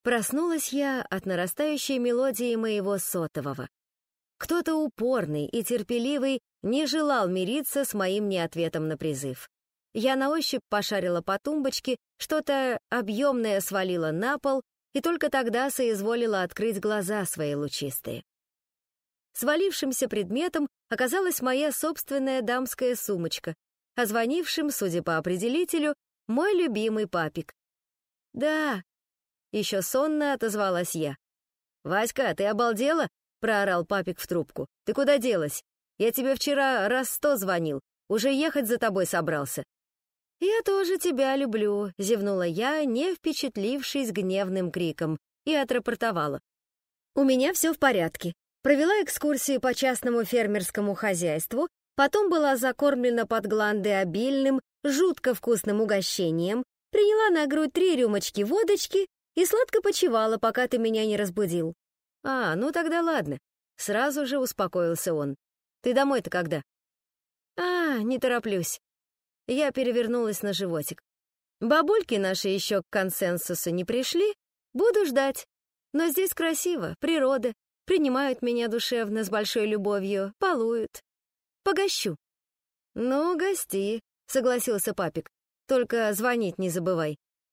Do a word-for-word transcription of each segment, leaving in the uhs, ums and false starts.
Проснулась я от нарастающей мелодии моего сотового. Кто-то упорный и терпеливый не желал мириться с моим неответом на призыв. Я на ощупь пошарила по тумбочке, что-то объемное свалила на пол и только тогда соизволила открыть глаза свои лучистые. Свалившимся предметом оказалась моя собственная дамская сумочка, а звонившим, судя по определителю, мой любимый папик. «Да», — еще сонно отозвалась я. «Васька, ты обалдела?» — проорал папик в трубку. «Ты куда делась? Я тебе вчера раз сто звонил, уже ехать за тобой собрался». «Я тоже тебя люблю», — зевнула я, не впечатлившись гневным криком, и отрапортовала. «У меня все в порядке. Провела экскурсию по частному фермерскому хозяйству, потом была закормлена под гланды обильным, жутко вкусным угощением, приняла на грудь три рюмочки водочки и сладко почивала, пока ты меня не разбудил». «А, ну тогда ладно», — сразу же успокоился он. «Ты домой-то когда?» «А, не тороплюсь». Я перевернулась на животик. «Бабульки наши еще к консенсусу не пришли, буду ждать. Но здесь красиво, природа, принимают меня душевно, с большой любовью, балуют. Погощу». «Ну, гости», — согласился папик. «Только звонить не забывай».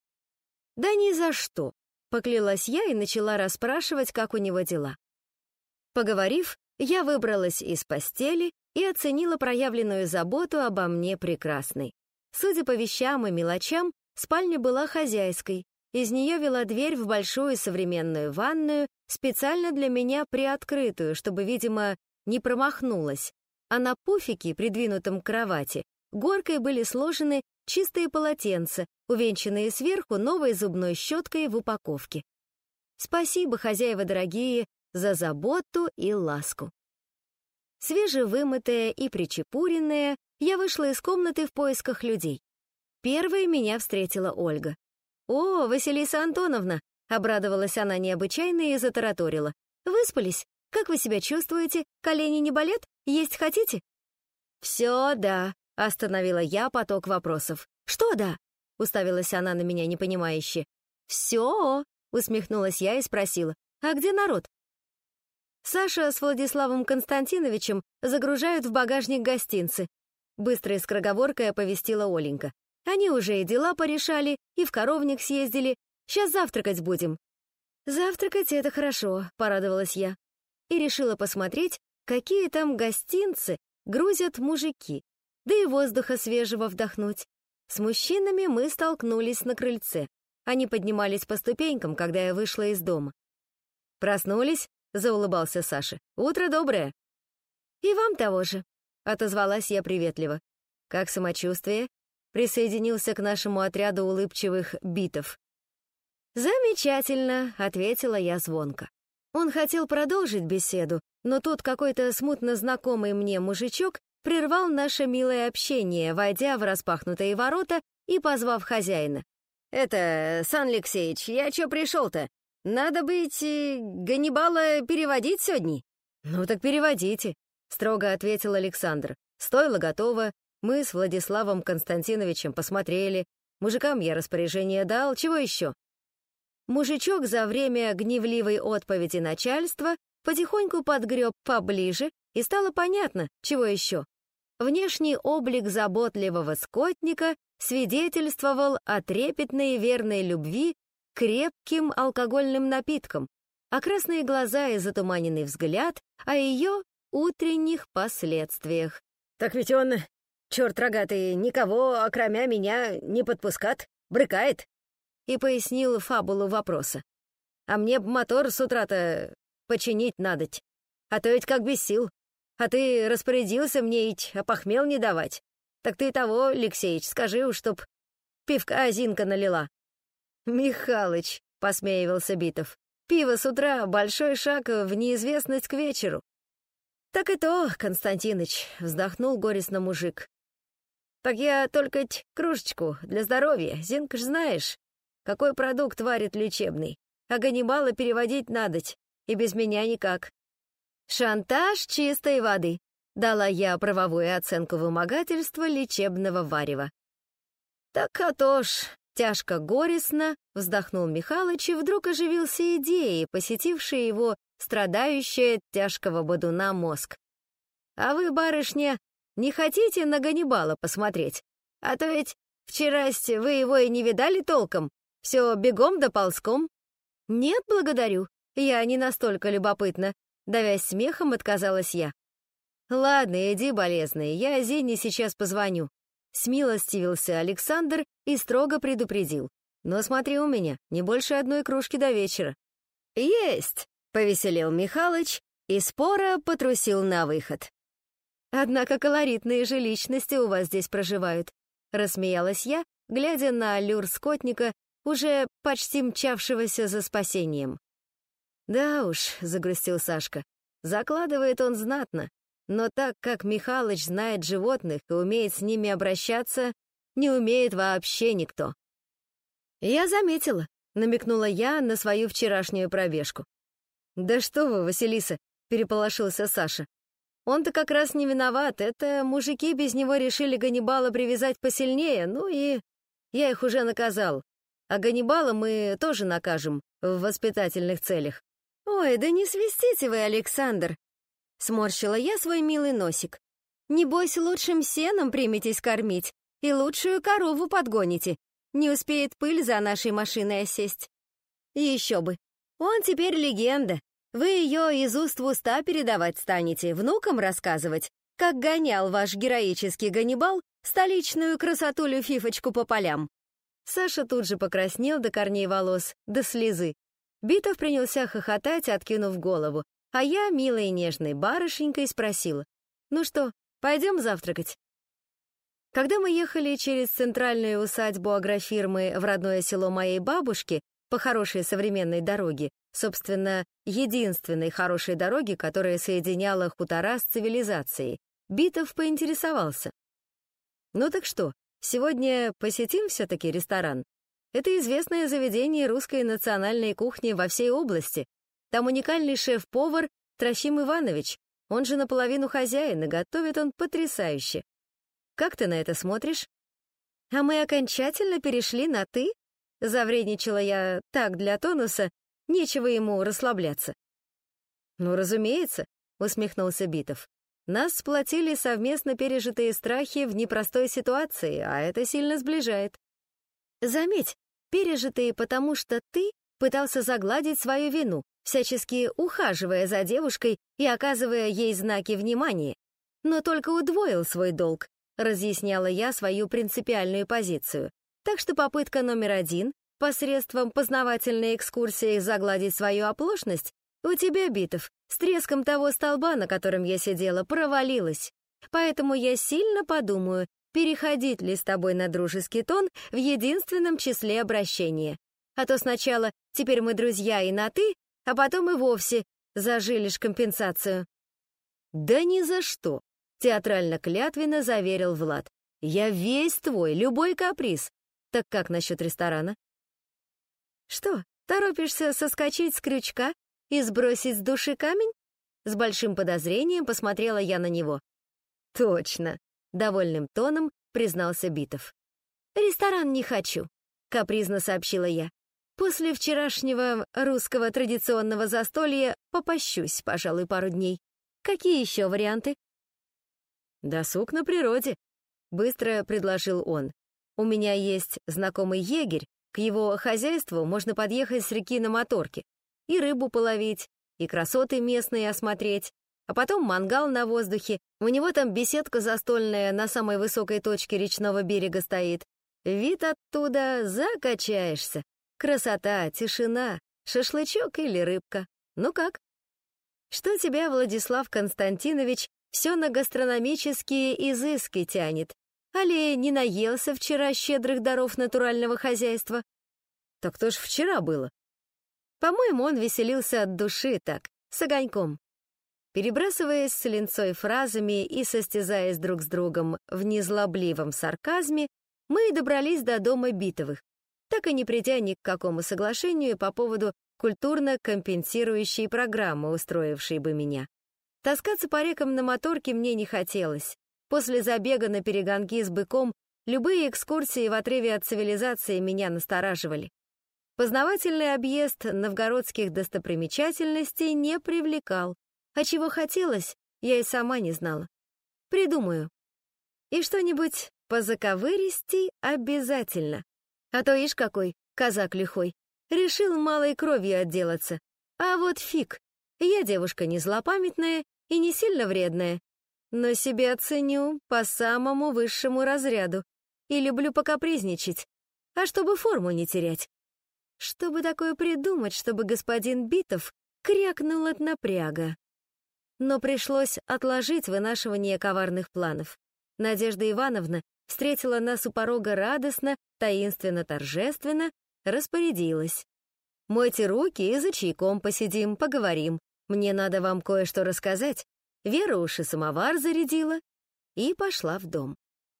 «Да ни за что», — поклялась я и начала расспрашивать, как у него дела. Поговорив, я выбралась из постели и оценила проявленную заботу обо мне прекрасной. Судя по вещам и мелочам, спальня была хозяйской. Из нее вела дверь в большую современную ванную, специально для меня приоткрытую, чтобы, видимо, не промахнулась. А на пуфике, придвинутом к кровати, горкой были сложены чистые полотенца, увенчанные сверху новой зубной щеткой в упаковке. Спасибо, хозяева дорогие, за заботу и ласку. Свежевымытая и причепуренная, я вышла из комнаты в поисках людей. Первой меня встретила Ольга. «О, Василиса Антоновна!» — обрадовалась она необычайно и затараторила. «Выспались? Как вы себя чувствуете? Колени не болят? Есть хотите?» «Все, да», — остановила я поток вопросов. «Что да?» — уставилась она на меня непонимающе. «Все», — усмехнулась я и спросила. «А где народ?» «Саша с Владиславом Константиновичем загружают в багажник гостинцы», быстрой скороговоркой оповестила Оленька. «Они уже и дела порешали, и в коровник съездили. Сейчас завтракать будем». «Завтракать — это хорошо», — порадовалась я. И решила посмотреть, какие там гостинцы грузят мужики, да и воздуха свежего вдохнуть. С мужчинами мы столкнулись на крыльце. Они поднимались по ступенькам, когда я вышла из дома. «Проснулись?» — заулыбался Саша. «Утро доброе». «И вам того же», — отозвалась я приветливо. «Как самочувствие?» — присоединился к нашему отряду улыбчивых битов. «Замечательно», — ответила я звонко. Он хотел продолжить беседу, но тут какой-то смутно знакомый мне мужичок прервал наше милое общение, войдя в распахнутые ворота и позвав хозяина. «Это, Сан Алексеевич, я чё пришел-то? Надо быть, э, Ганнибала переводить сегодня?» «Ну так переводите», — строго ответил Александр. «Стойло готово, мы с Владиславом Константиновичем посмотрели, мужикам я распоряжение дал, чего еще?» Мужичок за время гневливой отповеди начальства потихоньку подгреб поближе, и стало понятно, чего еще. Внешний облик заботливого скотника свидетельствовал о трепетной и верной любви к крепким алкогольным напиткам, а красные глаза и затуманенный взгляд о ее утренних последствиях. «Так ведь он, черт рогатый, никого, окромя меня, не подпускат, брыкает», и пояснил фабулу вопроса. «А мне б мотор с утра-то починить надоть, а то ведь как без сил. А ты распорядился мне ить, а похмел не давать. Так ты того, Алексеич, скажи уж, чтоб пивка Азинка налила». «Михалыч», — посмеивался Битов, «пиво с утра — большой шаг в неизвестность к вечеру». «Так и то, Константиныч», — вздохнул горестно мужик. «Так я только кружечку для здоровья, Зинка ж знаешь, какой продукт варит лечебный, а Ганнибала переводить надоть, и без меня никак». «Шантаж чистой воды», — дала я правовую оценку вымогательства лечебного варева. «Так а то ж», Тяжко горестно вздохнул Михалыч и вдруг оживился идеей, посетившей его страдающая от тяжкого бодуна мозг. «А вы, барышня, не хотите на Ганнибала посмотреть? А то ведь вчерась вы его и не видали толком, все бегом да ползком». «Нет, благодарю, я не настолько любопытна», — давясь смехом, отказалась я. «Ладно, иди, болезный, я Зине сейчас позвоню». Смилостивился Александр и строго предупредил. «Но смотри у меня, не больше одной кружки до вечера». «Есть!» — повеселел Михалыч и споро потрусил на выход. «Однако колоритные же личности у вас здесь проживают», — рассмеялась я, глядя на аллюр скотника, уже почти мчавшегося за спасением. «Да уж», — загрустил Сашка, — «закладывает он знатно, но так как Михалыч знает животных и умеет с ними обращаться, не умеет вообще никто». «Я заметила», — намекнула я на свою вчерашнюю пробежку. «Да что вы, Василиса», — переполошился Саша. «Он-то как раз не виноват, это мужики без него решили Ганнибала привязать посильнее, ну и я их уже наказал. А Ганнибала мы тоже накажем в воспитательных целях». «Ой, да не свистите вы, Александр!» — сморщила я свой милый носик. «Небось, лучшим сеном приметесь кормить и лучшую корову подгоните. Не успеет пыль за нашей машиной осесть». «Еще бы! Он теперь легенда. Вы ее из уст в уста передавать станете, внукам рассказывать, как гонял ваш героический Ганнибал столичную красотулю-фифочку по полям». Саша тут же покраснел до корней волос, до слезы. Битов принялся хохотать, откинув голову, а я, милой и нежной барышенькой, спросила: «Ну что, пойдем завтракать?» Когда мы ехали через центральную усадьбу агрофирмы в родное село моей бабушки по хорошей современной дороге, собственно, единственной хорошей дороге, которая соединяла хутора с цивилизацией, Битов поинтересовался: «Ну так что, сегодня посетим все-таки ресторан? Это известное заведение русской национальной кухни во всей области. Там уникальный шеф-повар Трофим Иванович, он же наполовину хозяин, и готовит он потрясающе. Как ты на это смотришь?» «А мы окончательно перешли на «ты»?» Завредничала я так для тонуса, нечего ему расслабляться. «Ну, разумеется», — усмехнулся Битов. «Нас сплотили совместно пережитые страхи в непростой ситуации, а это сильно сближает. Заметь, пережитые потому, что ты пытался загладить свою вину, всячески ухаживая за девушкой и оказывая ей знаки внимания, но только удвоил свой долг», — разъясняла я свою принципиальную позицию. Так что попытка номер один — посредством познавательной экскурсии загладить свою оплошность у тебя, Битов, с треском того столба, на котором я сидела, провалилась. Поэтому я сильно подумаю, переходить ли с тобой на дружеский тон в единственном числе обращения. А то сначала теперь мы друзья и на «ты», а потом и вовсе зажилишь компенсацию». «Да ни за что», — театрально-клятвенно заверил Влад. «Я весь твой, любой каприз. Так как насчет ресторана?» «Что, торопишься соскочить с крючка и сбросить с души камень?» С большим подозрением посмотрела я на него. «Точно», — довольным тоном признался Битов. «Ресторан не хочу», — капризно сообщила я. «После вчерашнего русского традиционного застолья попощусь, пожалуй, пару дней. Какие еще варианты?» «Досуг на природе», — быстро предложил он. «У меня есть знакомый егерь, к его хозяйству можно подъехать с реки на моторке, и рыбу половить, и красоты местные осмотреть, а потом мангал на воздухе. У него там беседка застольная на самой высокой точке речного берега стоит. Вид оттуда закачаешься. Красота, тишина, шашлычок или рыбка. Ну как? Что тебя, Владислав Константинович, все на гастрономические изыски тянет? Али не наелся вчера щедрых даров натурального хозяйства?» «Так то ж вчера было». «По-моему, он веселился от души так, с огоньком». Перебрасываясь с линцой фразами и состязаясь друг с другом в незлобливом сарказме, мы и добрались до дома Битовых, так и не придя ни к какому соглашению по поводу культурно компенсирующей программы, устроившей бы меня. Таскаться по рекам на моторке мне не хотелось. После забега на перегонки с быком Любые экскурсии в отрыве от цивилизации меня настораживали. Познавательный объезд новгородских достопримечательностей не привлекал, а чего хотелось, я и сама не знала. Придумаю. И что-нибудь позаковыристей обязательно. А то ишь какой казак лихой, решил малой кровью отделаться. А вот фиг, я девушка не злопамятная и не сильно вредная, но себя ценю по самому высшему разряду и люблю покапризничать, а чтобы форму не терять. Чтобы такое придумать, чтобы господин Битов крякнул от напряга. Но пришлось отложить вынашивание коварных планов. Надежда Ивановна встретила нас у порога радостно, таинственно, торжественно, распорядилась. «Мойте руки и за чайком посидим, поговорим. Мне надо вам кое-что рассказать». Вера уж и самовар зарядила и пошла в дом.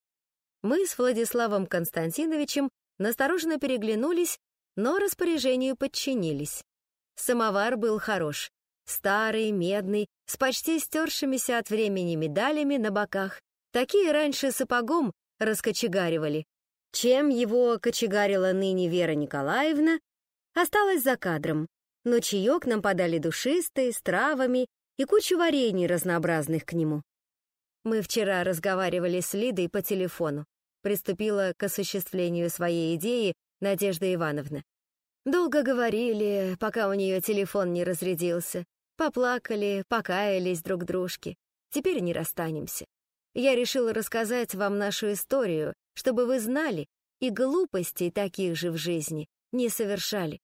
Мы с Владиславом Константиновичем настороженно переглянулись, но распоряжению подчинились. Самовар был хорош. Старый, медный, с почти стершимися от времени медалями на боках. Такие раньше сапогом раскочегаривали. Чем его кочегарила ныне Вера Николаевна, осталось за кадром. Но чаек нам подали душистый, с травами и кучу варений разнообразных к нему. Мы вчера разговаривали с Лидой по телефону. Приступила к осуществлению своей идеи Надежда Ивановна. Долго говорили, пока у нее телефон не разрядился. Поплакали, покаялись друг дружке. Теперь не расстанемся. Я решила рассказать вам нашу историю, чтобы вы знали и глупостей таких же в жизни не совершали.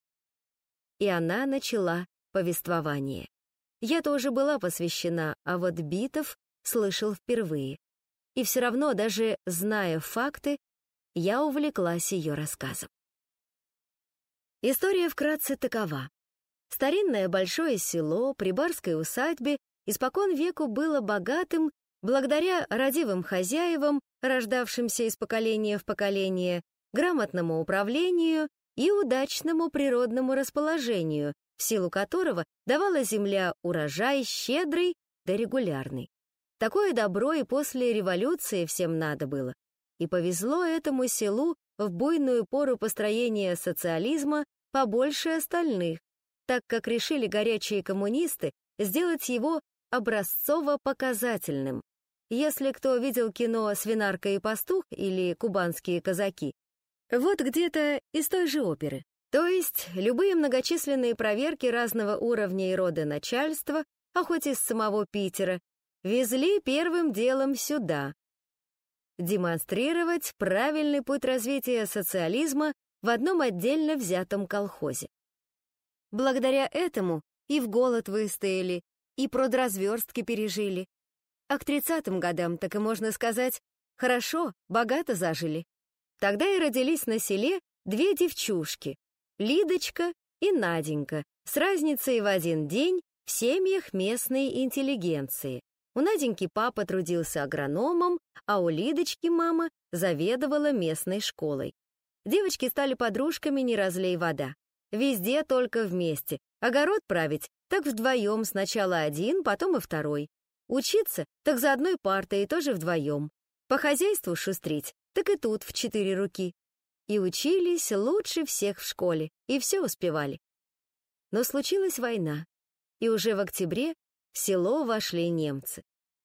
И она начала повествование. Я тоже была посвящена, а вот Битов слышал впервые. И все равно, даже зная факты, я увлеклась ее рассказом. История вкратце такова. Старинное большое село при барской усадьбе испокон веку было богатым благодаря родивым хозяевам, рождавшимся из поколения в поколение, грамотному управлению и удачному природному расположению, в силу которого давала земля урожай щедрый да регулярный. Такое добро и после революции всем надо было. И повезло этому селу в буйную пору построения социализма побольше остальных, так как решили горячие коммунисты сделать его образцово-показательным. Если кто видел кино «Свинарка и пастух» или «Кубанские казаки», вот где-то из той же оперы. То есть любые многочисленные проверки разного уровня и рода начальства, а хоть из самого Питера, везли первым делом сюда. Демонстрировать правильный путь развития социализма в одном отдельно взятом колхозе. Благодаря этому и в голод выстояли, и продразверстки пережили. А к тридцатым годам, так и можно сказать, хорошо, богато зажили. Тогда и родились на селе две девчушки, Лидочка и Наденька, с разницей в один день в семьях местной интеллигенции. У Наденьки папа трудился агрономом, а у Лидочки мама заведовала местной школой. Девочки стали подружками не разлей вода. Везде только вместе. Огород править, так вдвоем, сначала один, потом и второй. Учиться, так за одной партой и тоже вдвоем. По хозяйству шустрить, так и тут в четыре руки. И учились лучше всех в школе, и все успевали. Но случилась война, и уже в октябре в село вошли немцы.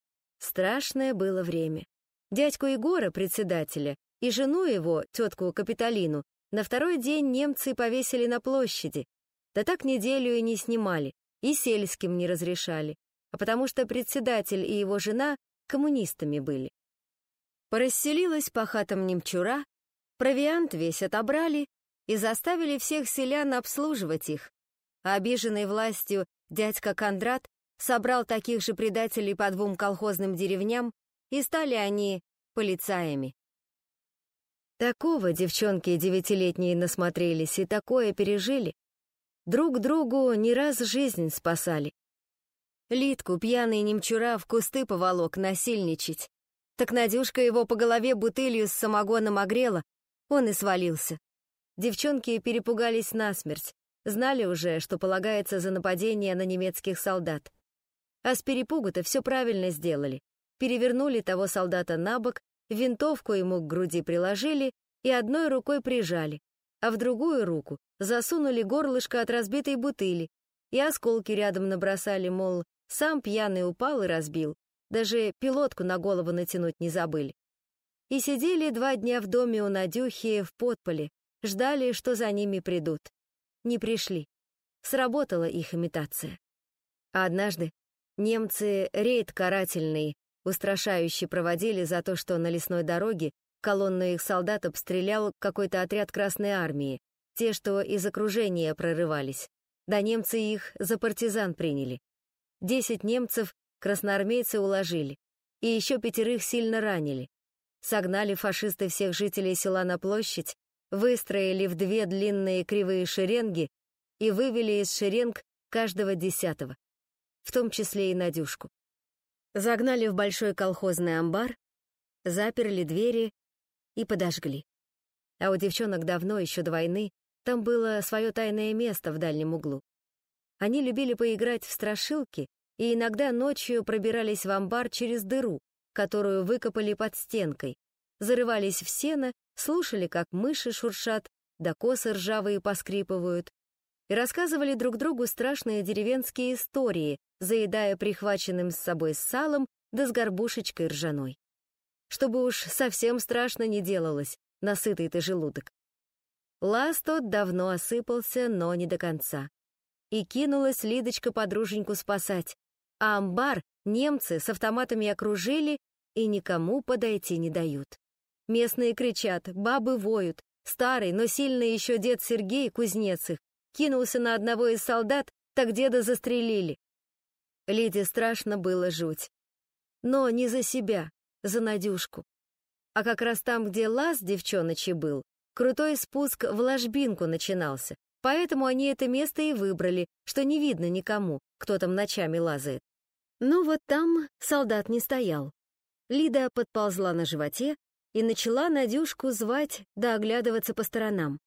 Страшное было время. Дядьку Егора, председателя, и жену его, тетку Капитолину, на второй день немцы повесили на площади. Да так неделю и не снимали, и сельским не разрешали, а потому что председатель и его жена коммунистами были. Порасселилась по хатам немчура, провиант весь отобрали и заставили всех селян обслуживать их. А обиженный властью дядька Кондрат собрал таких же предателей по двум колхозным деревням, и стали они полицаями. Такого девчонки девятилетние насмотрелись и такое пережили. Друг другу не раз жизнь спасали. Лидку пьяный немчура в кусты поволок насильничать. Так Надюшка его по голове бутылью с самогоном огрела, он и свалился. Девчонки перепугались насмерть, знали уже, что полагается за нападение на немецких солдат. А с перепугу-то все правильно сделали. Перевернули того солдата на бок, винтовку ему к груди приложили и одной рукой прижали, а в другую руку засунули горлышко от разбитой бутыли и осколки рядом набросали, мол, сам пьяный упал и разбил, даже пилотку на голову натянуть не забыли. И сидели два дня в доме у Надюхи в подполе, ждали, что за ними придут. Не пришли. Сработала их имитация. А однажды немцы рейд карательный, устрашающе проводили за то, что на лесной дороге колонну их солдат обстрелял какой-то отряд Красной Армии, те, что из окружения прорывались. Да немцы их за партизан приняли. Десять немцев красноармейцы уложили, и еще пятерых сильно ранили. Согнали фашисты всех жителей села на площадь, выстроили в две длинные кривые шеренги и вывели из шеренг каждого десятого, в том числе и Надюшку. Загнали в большой колхозный амбар, заперли двери и подожгли. А у девчонок давно, еще до войны, там было свое тайное место в дальнем углу. Они любили поиграть в страшилки и иногда ночью пробирались в амбар через дыру, которую выкопали под стенкой, зарывались в сено, слушали, как мыши шуршат, да косы ржавые поскрипывают, и рассказывали друг другу страшные деревенские истории, заедая прихваченным с собой салом да с горбушечкой ржаной. Чтобы уж совсем страшно не делалось на сытый-то желудок. Лаз тот давно осыпался, но не до конца. И кинулась Лидочка подруженьку спасать, а амбар немцы с автоматами окружили и никому подойти не дают. Местные кричат, бабы воют, старый, но сильный еще дед Сергей, кузнец их, кинулся на одного из солдат, так деда застрелили. Лиде страшно было жуть. Но не за себя, за Надюшку. А как раз там, где лаз девчоночий был, крутой спуск в ложбинку начинался, поэтому они это место и выбрали, что не видно никому, кто там ночами лазает. Но вот там солдат не стоял. Лида подползла на животе и начала Надюшку звать да оглядываться по сторонам.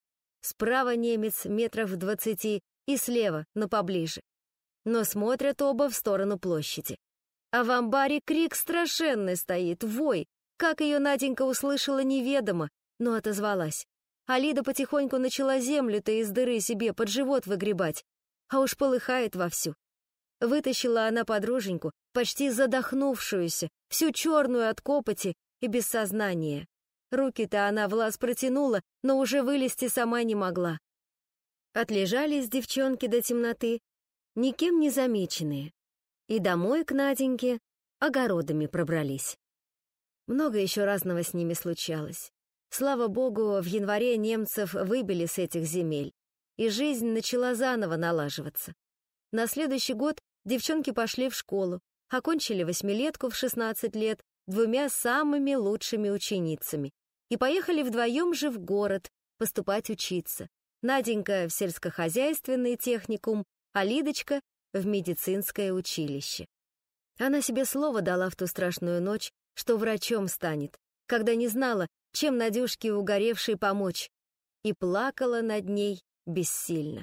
Справа немец метров в двадцати и слева, но поближе. Но смотрят оба в сторону площади. А в амбаре крик страшенный стоит, вой. Как ее Наденька услышала, неведомо, но отозвалась. А Лида потихоньку начала землю-то из дыры себе под живот выгребать, а уж полыхает вовсю. Вытащила она подруженьку, почти задохнувшуюся, всю черную от копоти и без сознания. Руки-то она в лаз протянула, но уже вылезти сама не могла. Отлежались девчонки до темноты, никем не замеченные, и домой к Наденьке огородами пробрались. Много еще разного с ними случалось. Слава богу, в январе немцев выбили с этих земель, и жизнь начала заново налаживаться. На следующий год девчонки пошли в школу, окончили восьмилетку в шестнадцать лет двумя самыми лучшими ученицами и поехали вдвоем же в город поступать учиться. Наденька в сельскохозяйственный техникум, а Лидочка в медицинское училище. Она себе слово дала в ту страшную ночь, что врачом станет, когда не знала, чем Надюшке угоревшей помочь, и плакала над ней бессильно.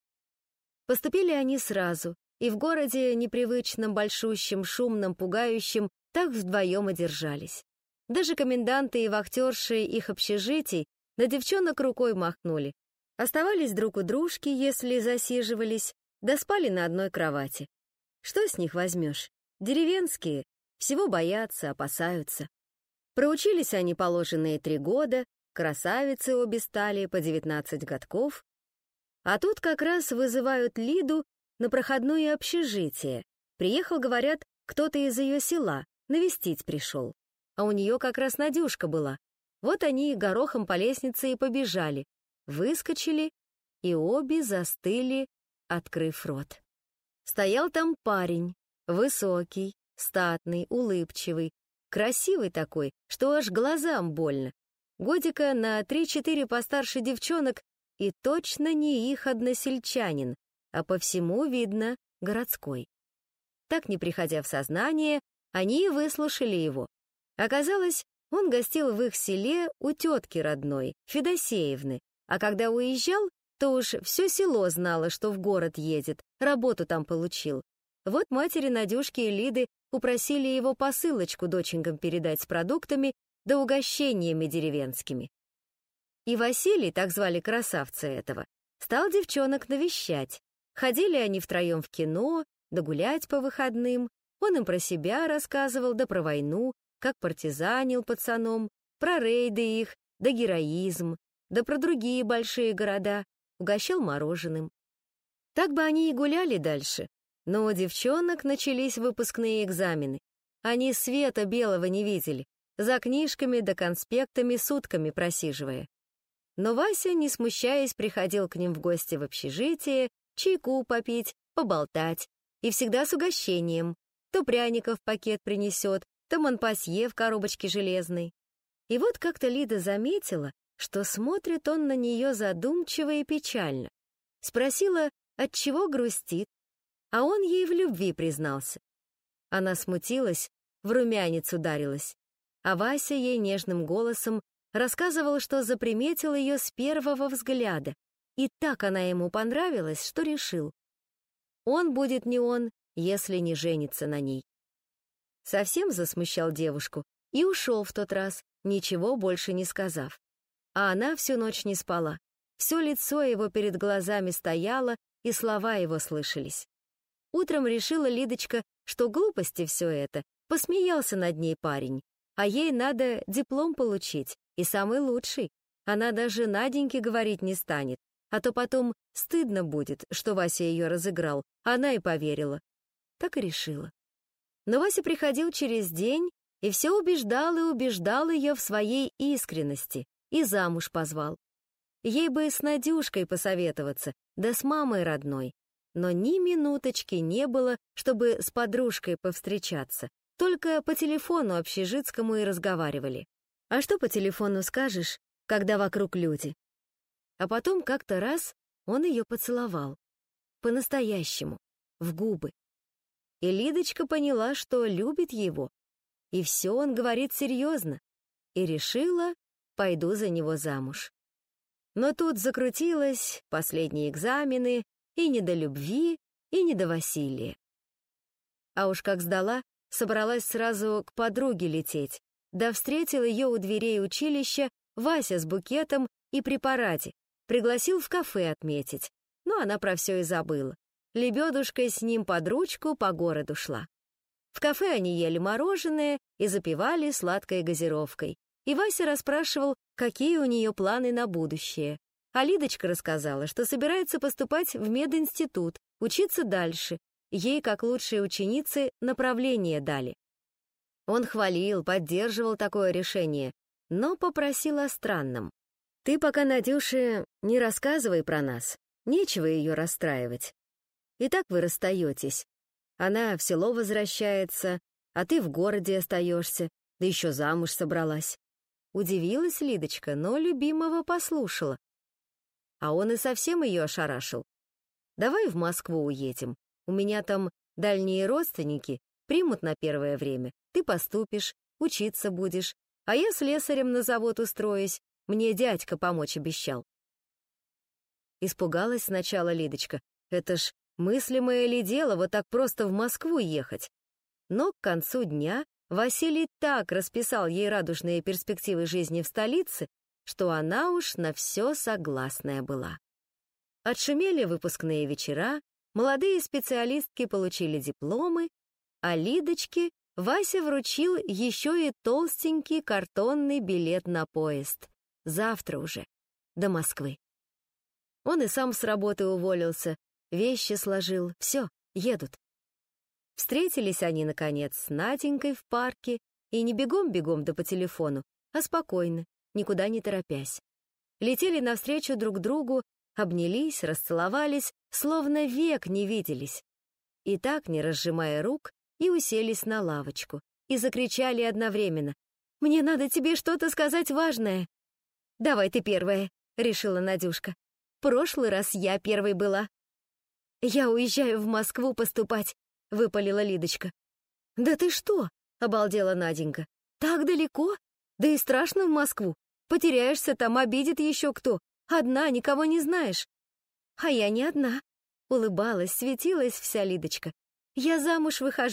Поступили они сразу, и в городе непривычном, большущем, шумном, пугающем так вдвоем и держались. Даже коменданты и вахтерши их общежитий на девчонок рукой махнули. Оставались друг у дружки, если засиживались, да спали на одной кровати. Что с них возьмешь? Деревенские, всего боятся, опасаются. Проучились они положенные три года, красавицы обе стали по девятнадцать годков. А тут как раз вызывают Лиду на проходное общежитие. Приехал, говорят, кто-то из ее села, навестить пришел. А у нее как раз Надюшка была. Вот они горохом по лестнице и побежали. Выскочили, и обе застыли, открыв рот. Стоял там парень, высокий, статный, улыбчивый, красивый такой, что аж глазам больно. Годика на три-четыре постарше девчонок, и точно не их односельчанин, а по всему видно городской. Так, не приходя в сознание, они и выслушали его. Оказалось, он гостил в их селе у тетки родной, Федосеевны, а когда уезжал, то уж все село знало, что в город едет, работу там получил. Вот матери Надюшки и Лиды упросили его посылочку доченькам передать с продуктами да угощениями деревенскими. И Василий, так звали красавца этого, стал девчонок навещать. Ходили они втроем в кино, да гулять по выходным. Он им про себя рассказывал, да про войну, как партизанил пацаном, про рейды их, да героизм, да про другие большие города, угощал мороженым. Так бы они и гуляли дальше, но у девчонок начались выпускные экзамены. Они света белого не видели, за книжками да конспектами сутками просиживая. Но Вася, не смущаясь, приходил к ним в гости в общежитие, чайку попить, поболтать, и всегда с угощением. То пряников пакет принесет, то монпасье в коробочке железной. И вот как-то Лида заметила, что смотрит он на нее задумчиво и печально. Спросила, отчего грустит, а он ей в любви признался. Она смутилась, в румянец ударилась, а Вася ей нежным голосом рассказывал, что заприметил ее с первого взгляда, и так она ему понравилась, что решил. Он будет не он, если не женится на ней. Совсем засмущал девушку и ушел в тот раз, ничего больше не сказав. А она всю ночь не спала. Все лицо его перед глазами стояло, и слова его слышались. Утром решила Лидочка, что глупости все это, посмеялся над ней парень, а ей надо диплом получить, и самый лучший. Она даже Наденьке говорить не станет, а то потом стыдно будет, что Вася ее разыграл, она и поверила. Так и решила. Но Вася приходил через день и все убеждал и убеждал ее в своей искренности, и замуж позвал. Ей бы с Надюшкой посоветоваться, да с мамой родной. Но ни минуточки не было, чтобы с подружкой повстречаться. Только по телефону общежитскому и разговаривали. А что по телефону скажешь, когда вокруг люди? А потом как-то раз он ее поцеловал. По-настоящему, в губы. И Лидочка поняла, что любит его. И все он говорит серьезно. И решила, пойду за него замуж. Но тут закрутилось последние экзамены, и не до любви, и не до Василия. А уж как сдала, собралась сразу к подруге лететь, да встретил ее у дверей училища Вася с букетом и при параде, пригласил в кафе отметить, но она про все и забыла. Лебедушкой с ним под ручку по городу шла. В кафе они ели мороженое и запивали сладкой газировкой, и Вася расспрашивал, какие у нее планы на будущее. А Лидочка рассказала, что собирается поступать в мединститут, учиться дальше. Ей, как лучшей ученице, направление дали. Он хвалил, поддерживал такое решение, но попросил о странном. «Ты пока, Надюше, не рассказывай про нас, нечего ее расстраивать. И так вы расстаетесь. Она в село возвращается, а ты в городе остаешься, да еще замуж собралась». Удивилась Лидочка, но любимого послушала. А он и совсем ее ошарашил. «Давай в Москву уедем. У меня там дальние родственники, примут на первое время. Ты поступишь, учиться будешь, а я слесарем на завод устроюсь. Мне дядька помочь обещал». Испугалась сначала Лидочка. Это ж мыслимое ли дело вот так просто в Москву ехать? Но к концу дня Василий так расписал ей радужные перспективы жизни в столице, что она уж на все согласная была. Отшумели выпускные вечера, молодые специалистки получили дипломы, а Лидочке Вася вручил еще и толстенький картонный билет на поезд. Завтра уже, до Москвы. Он и сам с работы уволился, вещи сложил, все, едут. Встретились они, наконец, с Наденькой в парке, и не бегом-бегом да по телефону, а спокойно, никуда не торопясь. Летели навстречу друг другу, обнялись, расцеловались, словно век не виделись. И так, не разжимая рук, и уселись на лавочку, и закричали одновременно: «Мне надо тебе что-то сказать важное!» «Давай ты первая», — решила Надюшка. «Прошлый раз я первой была». «Я уезжаю в Москву поступать», — выпалила Лидочка. «Да ты что?» — обалдела Наденька. «Так далеко? Да и страшно в Москву. Потеряешься там, обидит еще кто. Одна, никого не знаешь». «А я не одна», — улыбалась, светилась вся Лидочка. «Я замуж выхожу,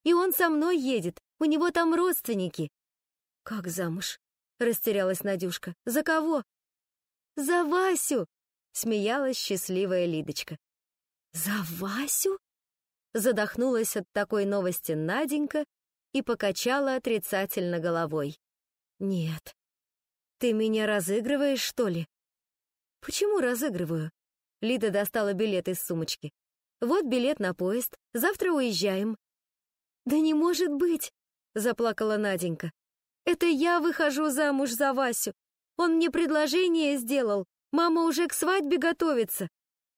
И он со мной едет, у него там родственники». «Как замуж?» — растерялась Надюшка. «За кого?» «За Васю!» — смеялась счастливая Лидочка. «За Васю?» — задохнулась от такой новости Наденька и покачала отрицательно головой. «Нет. Ты меня разыгрываешь, что ли?» «Почему разыгрываю?» Лида достала билет из сумочки. «Вот билет на поезд. Завтра уезжаем». «Да не может быть!» — заплакала Наденька. «Это я выхожу замуж за Васю. Он мне предложение сделал. Мама уже к свадьбе готовится».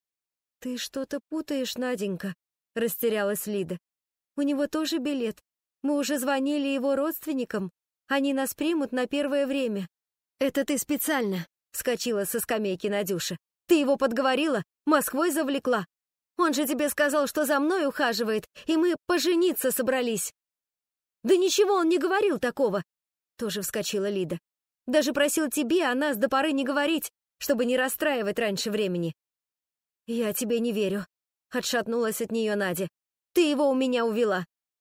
«Ты что-то путаешь, Наденька», — растерялась Лида. «У него тоже билет. Мы уже звонили его родственникам. Они нас примут на первое время». «Это ты специально», — вскочила со скамейки Надюша. «Ты его подговорила, Москвой завлекла. Он же тебе сказал, что за мной ухаживает, и мы пожениться собрались». «Да ничего он не говорил такого», — тоже вскочила Лида. «Даже просил тебе о нас до поры не говорить, чтобы не расстраивать раньше времени». «Я тебе не верю», — отшатнулась от нее Надя. «Ты его у меня увела.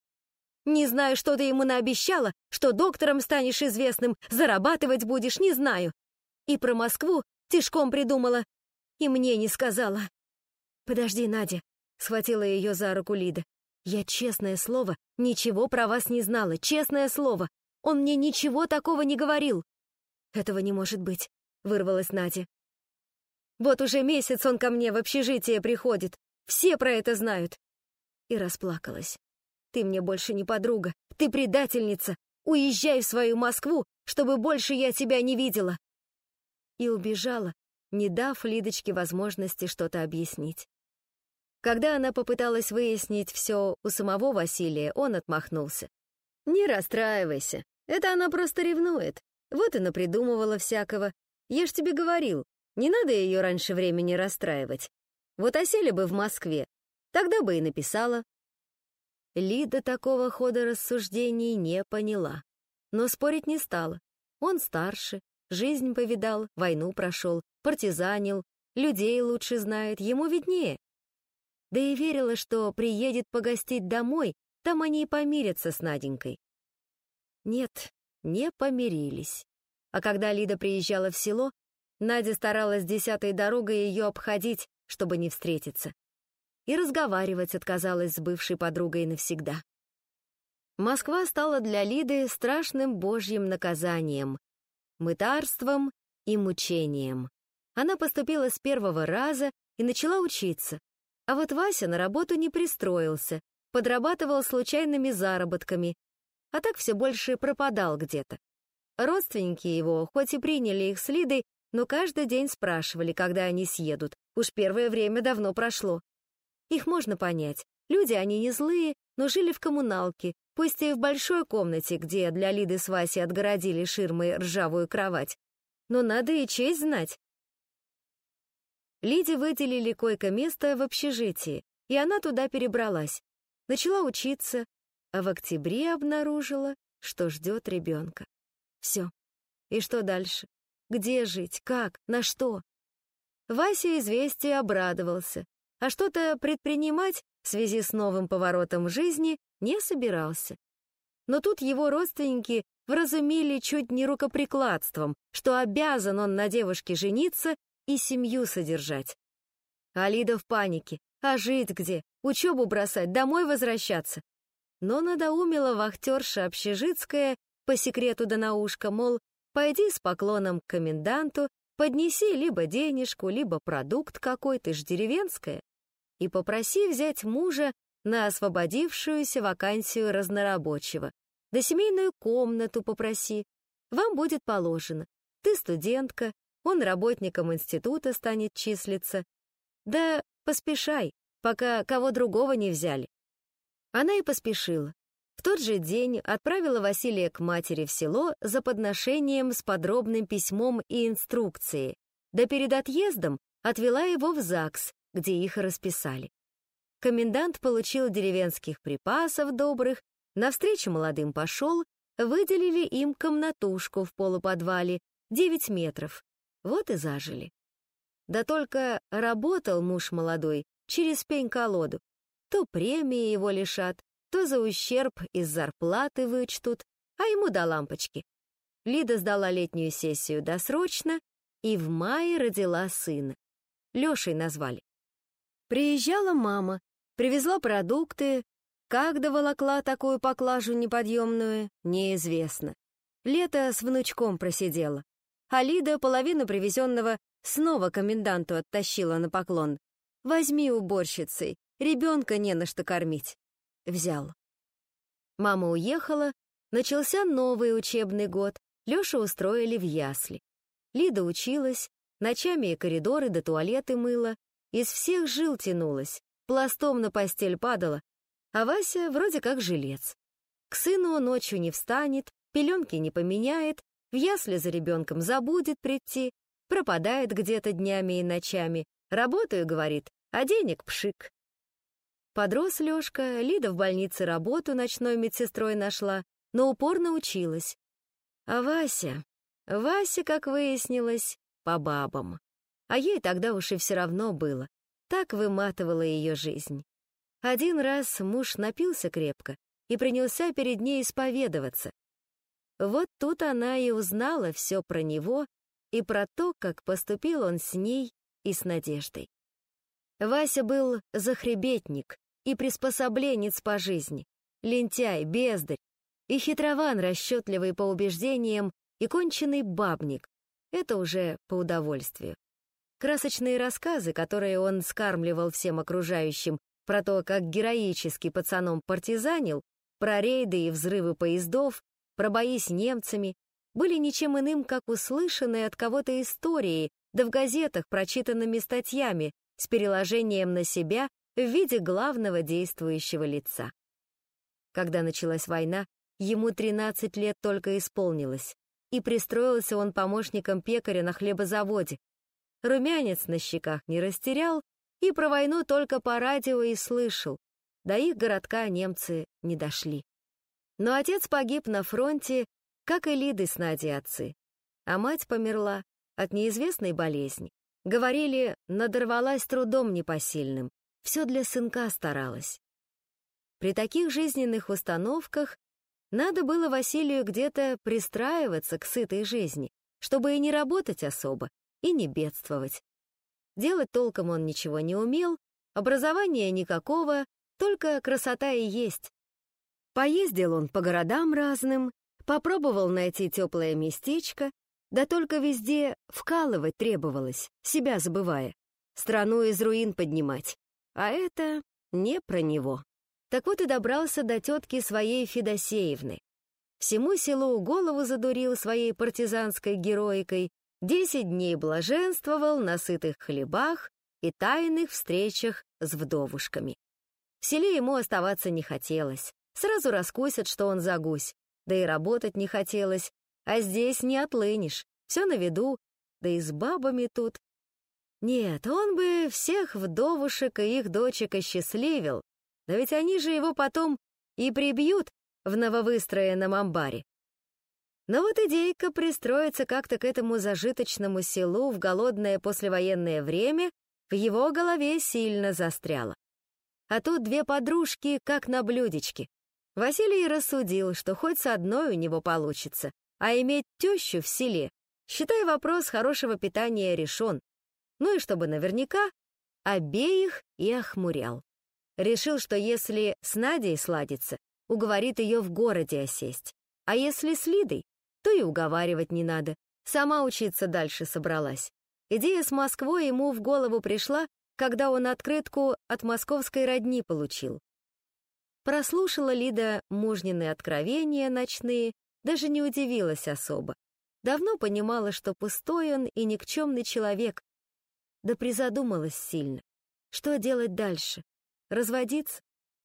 Не знаю, что ты ему наобещала, что доктором станешь известным, зарабатывать будешь, не знаю. И про Москву тишком придумала, и мне не сказала». «Подожди, Надя», — схватила ее за руку Лида. «Я, честное слово, ничего про вас не знала, честное слово. Он мне ничего такого не говорил». «Этого не может быть», — вырвалась Надя. «Вот уже месяц он ко мне в общежитие приходит. Все про это знают». И расплакалась. «Ты мне больше не подруга, ты предательница. Уезжай в свою Москву, чтобы больше я тебя не видела». И убежала, не дав Лидочке возможности что-то объяснить. Когда она попыталась выяснить все у самого Василия, он отмахнулся. «Не расстраивайся, это она просто ревнует. Вот и напридумывала всякого. Я ж тебе говорил, не надо ее раньше времени расстраивать. Вот осели бы в Москве, тогда бы и написала». Лида такого хода рассуждений не поняла, но спорить не стала. Он старше, жизнь повидал, войну прошел, партизанил, людей лучше знает, ему виднее. Да и верила, что приедет погостить домой, там они и помирятся с Наденькой. Нет, не помирились. А когда Лида приезжала в село, Надя старалась десятой дорогой ее обходить, чтобы не встретиться. И разговаривать отказалась с бывшей подругой навсегда. Москва стала для Лиды страшным божьим наказанием, мытарством и мучением. Она поступила с первого раза и начала учиться. А вот Вася на работу не пристроился, подрабатывал случайными заработками, а так все больше пропадал где-то. Родственники его, хоть и приняли их с Лидой, но каждый день спрашивали, когда они съедут. Уж первое время давно прошло. Их можно понять. Люди они не злые, но жили в коммуналке, пусть и в большой комнате, где для Лиды с Васей отгородили ширмой ржавую кровать. Но надо и честь знать. Лиде выделили койко-место в общежитии, и она туда перебралась. Начала учиться, а в октябре обнаружила, что ждет ребенка. Все. И что дальше? Где жить? Как? На что? Вася известию обрадовался, а что-то предпринимать в связи с новым поворотом жизни не собирался. Но тут его родственники вразумили чуть не рукоприкладством, что обязан он на девушке жениться и семью содержать. А Лида в панике. А жить где? Учебу бросать, домой возвращаться? Но надоумила вахтерша общежитская по секрету да на ушко, мол, пойди с поклоном к коменданту, поднеси либо денежку, либо продукт какой, ты ж деревенская, и попроси взять мужа на освободившуюся вакансию разнорабочего. Да семейную комнату попроси. Вам будет положено. Ты студентка, он работником института станет числиться. Да поспешай, пока кого другого не взяли. Она и поспешила. В тот же день отправила Василия к матери в село за подношением с подробным письмом и инструкцией, да перед отъездом отвела его в ЗАГС, где их расписали. Комендант получил деревенских припасов добрых, навстречу молодым пошел, выделили им комнатушку в полуподвале, девять метров. Вот и зажили. Да только работал муж молодой через пень-колоду. То премии его лишат, что за ущерб из зарплаты вычтут, а ему до лампочки. Лида сдала летнюю сессию досрочно и в мае родила сына. Лешей назвали. Приезжала мама, привезла продукты. Как доволокла такую поклажу неподъемную, неизвестно. Лето с внучком просидела. А Лида половину привезенного снова коменданту оттащила на поклон. «Возьми уборщицей, ребенка не на что кормить». Взял. Мама уехала, начался новый учебный год, Лешу устроили в ясли. Лида училась, ночами и коридоры до туалеты мыла, из всех жил тянулась, пластом на постель падала, а Вася вроде как жилец. К сыну он ночью не встанет, пеленки не поменяет, в ясли за ребенком забудет прийти, пропадает где-то днями и ночами, работаю, говорит, а денег пшик. Подрос Лешка, Лида в больнице работу ночной медсестрой нашла, но упорно училась. А Вася, Вася, как выяснилось, по бабам. А ей тогда уж и все равно было, так выматывала ее жизнь. Один раз муж напился крепко и принялся перед ней исповедоваться. Вот тут она и узнала все про него и про то, как поступил он с ней и с Надеждой. Вася был захребетник и приспособленец по жизни, лентяй, бездарь, и хитрован, расчетливый по убеждениям, и конченый бабник. Это уже по удовольствию. Красочные рассказы, которые он скармливал всем окружающим, про то, как героически пацаном партизанил, про рейды и взрывы поездов, про бои с немцами, были ничем иным, как услышанные от кого-то истории, да в газетах прочитанными статьями с переложением на себя в виде главного действующего лица. Когда началась война, ему тринадцать лет только исполнилось, и пристроился он помощником пекаря на хлебозаводе. Румянец на щеках не растерял, и про войну только по радио и слышал. До их городка немцы не дошли. Но отец погиб на фронте, как и Лиды с Надей отцы. А мать померла от неизвестной болезни. Говорили, надорвалась трудом непосильным, все для сынка старалась. При таких жизненных установках надо было Василию где-то пристраиваться к сытой жизни, чтобы и не работать особо, и не бедствовать. Делать толком он ничего не умел, образования никакого, только красота и есть. Поездил он по городам разным, попробовал найти теплое местечко, да только везде вкалывать требовалось, себя забывая, страну из руин поднимать. А это не про него. Так вот и добрался до тетки своей Федосеевны. Всему селу голову задурил своей партизанской героикой, десять дней блаженствовал на сытых хлебах и тайных встречах с вдовушками. В селе ему оставаться не хотелось, сразу раскусят, что он за гусь, да и работать не хотелось, а здесь не отлынешь, все на виду, да и с бабами тут. Нет, он бы всех вдовушек и их дочек осчастливил, да ведь они же его потом и прибьют в нововыстроенном амбаре. Но вот идейка пристроиться как-то к этому зажиточному селу в голодное послевоенное время в его голове сильно застряла. А тут две подружки как на блюдечке. Василий рассудил, что хоть с одной у него получится, а иметь тещу в селе, считай, вопрос хорошего питания решен. Ну и чтобы наверняка, обеих и охмурял. Решил, что если с Надей сладится, уговорит ее в городе осесть, а если с Лидой, то и уговаривать не надо, сама учиться дальше собралась. Идея с Москвой ему в голову пришла, когда он открытку от московской родни получил. Прослушала Лида мужнины откровения ночные, даже не удивилась особо. Давно понимала, что пустой он и никчемный человек. Да призадумалась сильно. Что делать дальше? Разводиться?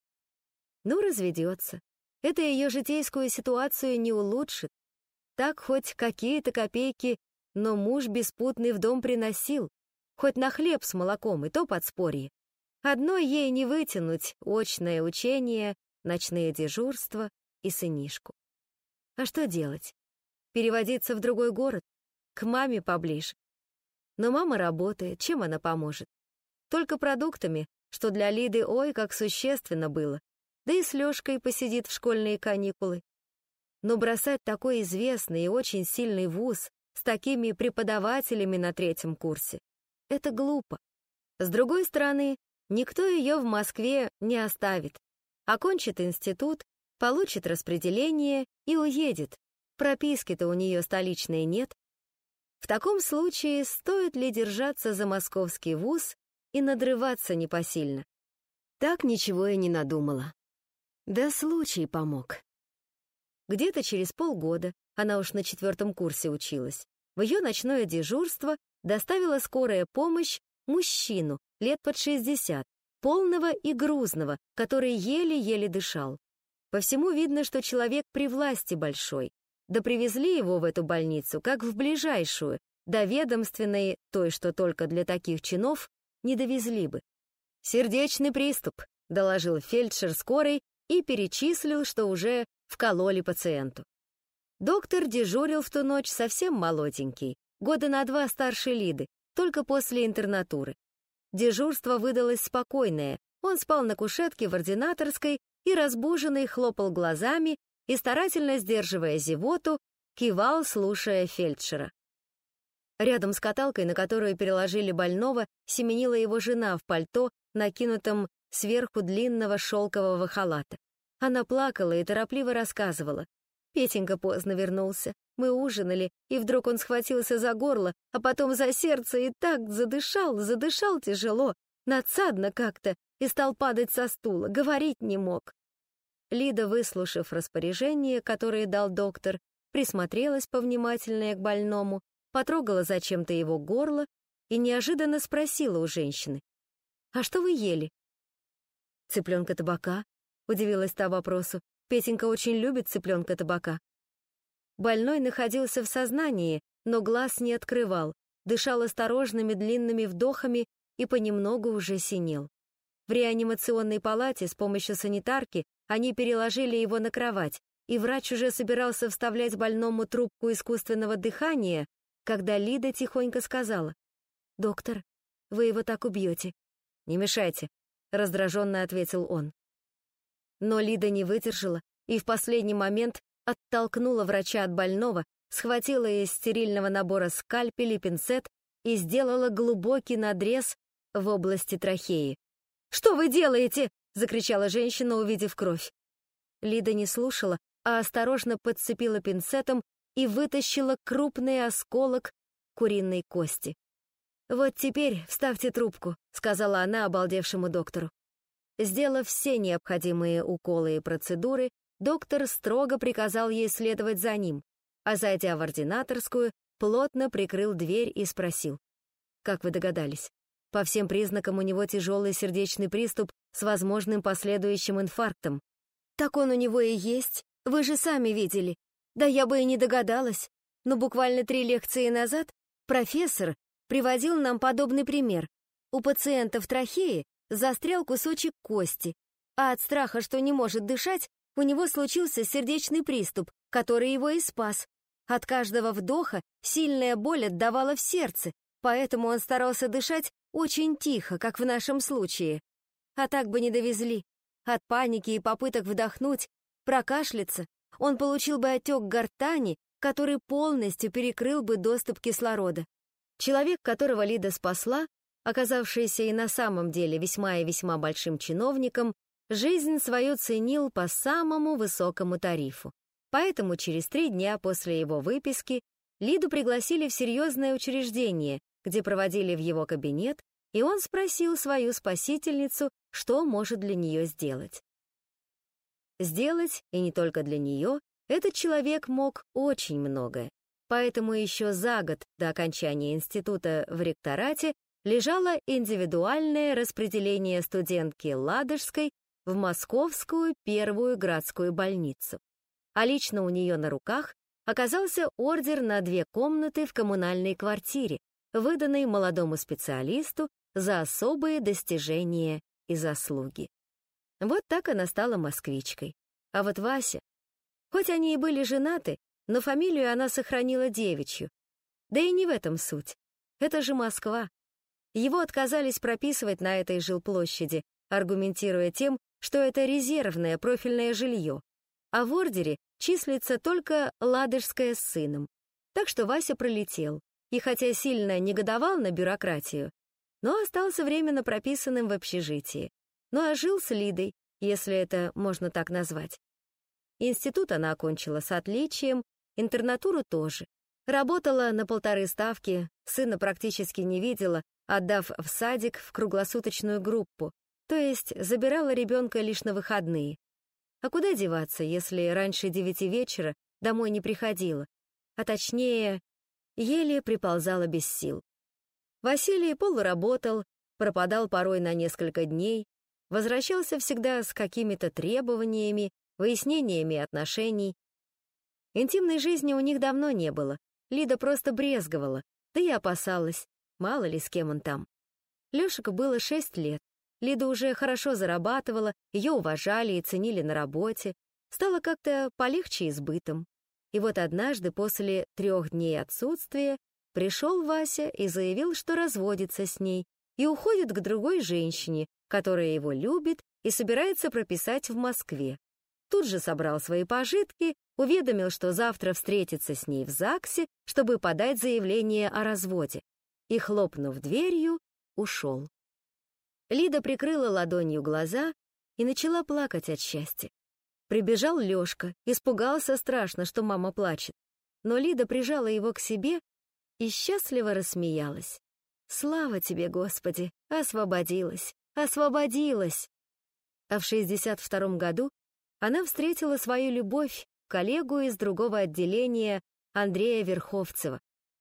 Ну, разведется. Это ее житейскую ситуацию не улучшит. Так хоть какие-то копейки, но муж беспутный в дом приносил. Хоть на хлеб с молоком, и то подспорье. Одной ей не вытянуть очное учение, ночные дежурства и сынишку. А что делать? Переводиться в другой город? К маме поближе? Но мама работает, чем она поможет? Только продуктами, что для Лиды ой как существенно было. да и с Лёшкой посидит в школьные каникулы. Но бросать такой известный и очень сильный вуз с такими преподавателями на третьем курсе — это глупо. С другой стороны, никто ее в Москве не оставит. Окончит институт, получит распределение и уедет. Прописки-то у нее столичной нет. В таком случае стоит ли держаться за московский вуз и надрываться непосильно? Так ничего и не надумала. Да случай помог. Где-то через полгода, она уж на четвертом курсе училась, в ее ночное дежурство доставила скорая помощь мужчину лет под шестьдесят, полного и грузного, который еле-еле дышал. По всему видно, что человек при власти большой. Да привезли его в эту больницу, как в ближайшую, до ведомственной, той, что только для таких чинов, не довезли бы. «Сердечный приступ», — доложил фельдшер скорой и перечислил, что уже вкололи пациенту. Доктор дежурил в ту ночь совсем молоденький, года на два старше Лиды, только после интернатуры. Дежурство выдалось спокойное, он спал на кушетке в ординаторской и, разбуженный, хлопал глазами и, старательно сдерживая зевоту, кивал, слушая фельдшера. Рядом с каталкой, на которую переложили больного, семенила его жена в пальто, накинутом сверху длинного шелкового халата. Она плакала и торопливо рассказывала. Петенька поздно вернулся. Мы ужинали, и вдруг он схватился за горло, а потом за сердце и так задышал, задышал тяжело, надсадно как-то, и стал падать со стула, говорить не мог. Лида, выслушав распоряжение, которое дал доктор, присмотрелась повнимательнее к больному, потрогала зачем-то его горло и неожиданно спросила у женщины: «А что вы ели?» «Цыпленка табака», — удивилась та вопросу. «Петенька очень любит цыпленка табака». Больной находился в сознании, но глаз не открывал, дышал осторожными длинными вдохами и понемногу уже синел. В реанимационной палате с помощью санитарки они переложили его на кровать, и врач уже собирался вставлять больному трубку искусственного дыхания, когда Лида тихонько сказала: «Доктор, вы его так убьете». «Не мешайте», — раздраженно ответил он. Но Лида не выдержала и в последний момент оттолкнула врача от больного, схватила из стерильного набора скальпель и пинцет и сделала глубокий надрез в области трахеи. «Что вы делаете?» — закричала женщина, увидев кровь. Лида не слушала, а осторожно подцепила пинцетом и вытащила крупный осколок куриной кости. «Вот теперь вставьте трубку», — сказала она обалдевшему доктору. Сделав все необходимые уколы и процедуры, доктор строго приказал ей следовать за ним, а, зайдя в ординаторскую, плотно прикрыл дверь и спросил: «Как вы догадались? По всем признакам у него тяжелый сердечный приступ с возможным последующим инфарктом». «Так он у него и есть, вы же сами видели. Да я бы и не догадалась. Но буквально три лекции назад профессор приводил нам подобный пример. У пациента в трахее застрял кусочек кости, а от страха, что не может дышать, у него случился сердечный приступ, который его и спас. От каждого вдоха сильная боль отдавала в сердце, поэтому он старался дышать очень тихо, как в нашем случае. А так бы не довезли. От паники и попыток вдохнуть, прокашляться, он получил бы отек гортани, который полностью перекрыл бы доступ кислорода. Человек, которого Лида спасла, оказавшийся и на самом деле весьма и весьма большим чиновником, жизнь свою ценил по самому высокому тарифу. Поэтому через три дня после его выписки Лиду пригласили в серьезное учреждение, где проводили в его кабинет, и он спросил свою спасительницу, что может для нее сделать. Сделать, и не только для нее, этот человек мог очень многое. Поэтому еще за год до окончания института в ректорате лежало индивидуальное распределение студентки Ладожской в Московскую первую градскую больницу. А лично у нее на руках оказался ордер на две комнаты в коммунальной квартире, выданный молодому специалисту за особые достижения и заслуги. Вот так она стала москвичкой. А вот Вася, хоть они и были женаты, но фамилию она сохранила девичью. Да и не в этом суть. Это же Москва. Его отказались прописывать на этой жилплощади, аргументируя тем, что это резервное профильное жилье, а в ордере числится только Ладожская с сыном. Так что Вася пролетел, и хотя сильно негодовал на бюрократию, но остался временно прописанным в общежитии. Ну а жил с Лидой, если это можно так назвать. Институт она окончила с отличием, интернатуру тоже. Работала на полторы ставки, сына практически не видела, отдав в садик в круглосуточную группу, то есть забирала ребенка лишь на выходные. А куда деваться, если раньше девяти вечера домой не приходила, а точнее, еле приползала без сил. Василий полуработал, пропадал порой на несколько дней, возвращался всегда с какими-то требованиями, выяснениями отношений. Интимной жизни у них давно не было, Лида просто брезговала, да и опасалась, мало ли с кем он там. Лёшику было шесть лет, Лида уже хорошо зарабатывала, ее уважали и ценили на работе, стало как-то полегче и с бытом. И вот однажды после трех дней отсутствия пришел Вася и заявил, что разводится с ней и уходит к другой женщине, которая его любит и собирается прописать в Москве. Тут же собрал свои пожитки, уведомил, что завтра встретится с ней в ЗАГСе, чтобы подать заявление о разводе, и, хлопнув дверью, ушел. Лида прикрыла ладонью глаза и начала плакать от счастья. Прибежал Лёшка, испугался страшно, что мама плачет, но Лида прижала его к себе и счастливо рассмеялась. «Слава тебе, Господи! Освободилась! Освободилась!» А в шестьдесят втором году она встретила свою любовь, коллегу из другого отделения Андрея Верховцева.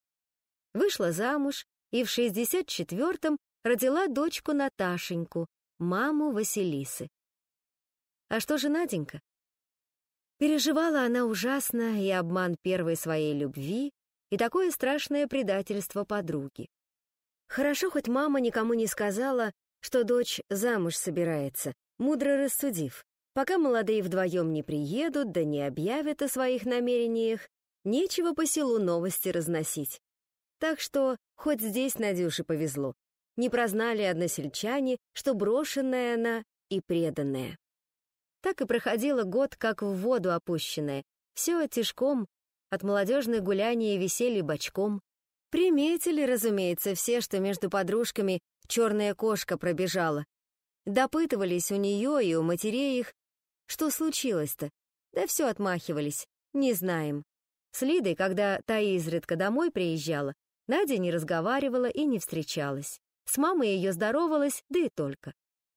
Вышла замуж и в шестьдесят четвёртом родила дочку Наташеньку, маму Василисы. А что же Наденька? Переживала она ужасно и обман первой своей любви, и такое страшное предательство подруги. Хорошо, хоть мама никому не сказала, что дочь замуж собирается, мудро рассудив. Пока молодые вдвоем не приедут, да не объявят о своих намерениях, нечего по селу новости разносить. Так что хоть здесь Надюше повезло. Не прознали односельчане, что брошенная она и преданная. Так и проходило год, как в воду опущенное. Все тишком, от молодежных гуляний и веселья бочком. Приметили, разумеется, все, что между подружками черная кошка пробежала. Допытывались у нее и у матерей их, что случилось-то. Да все отмахивались, не знаем. С Лидой, когда та изредка домой приезжала, Надя не разговаривала и не встречалась. С мамой ее здоровалась, да и только.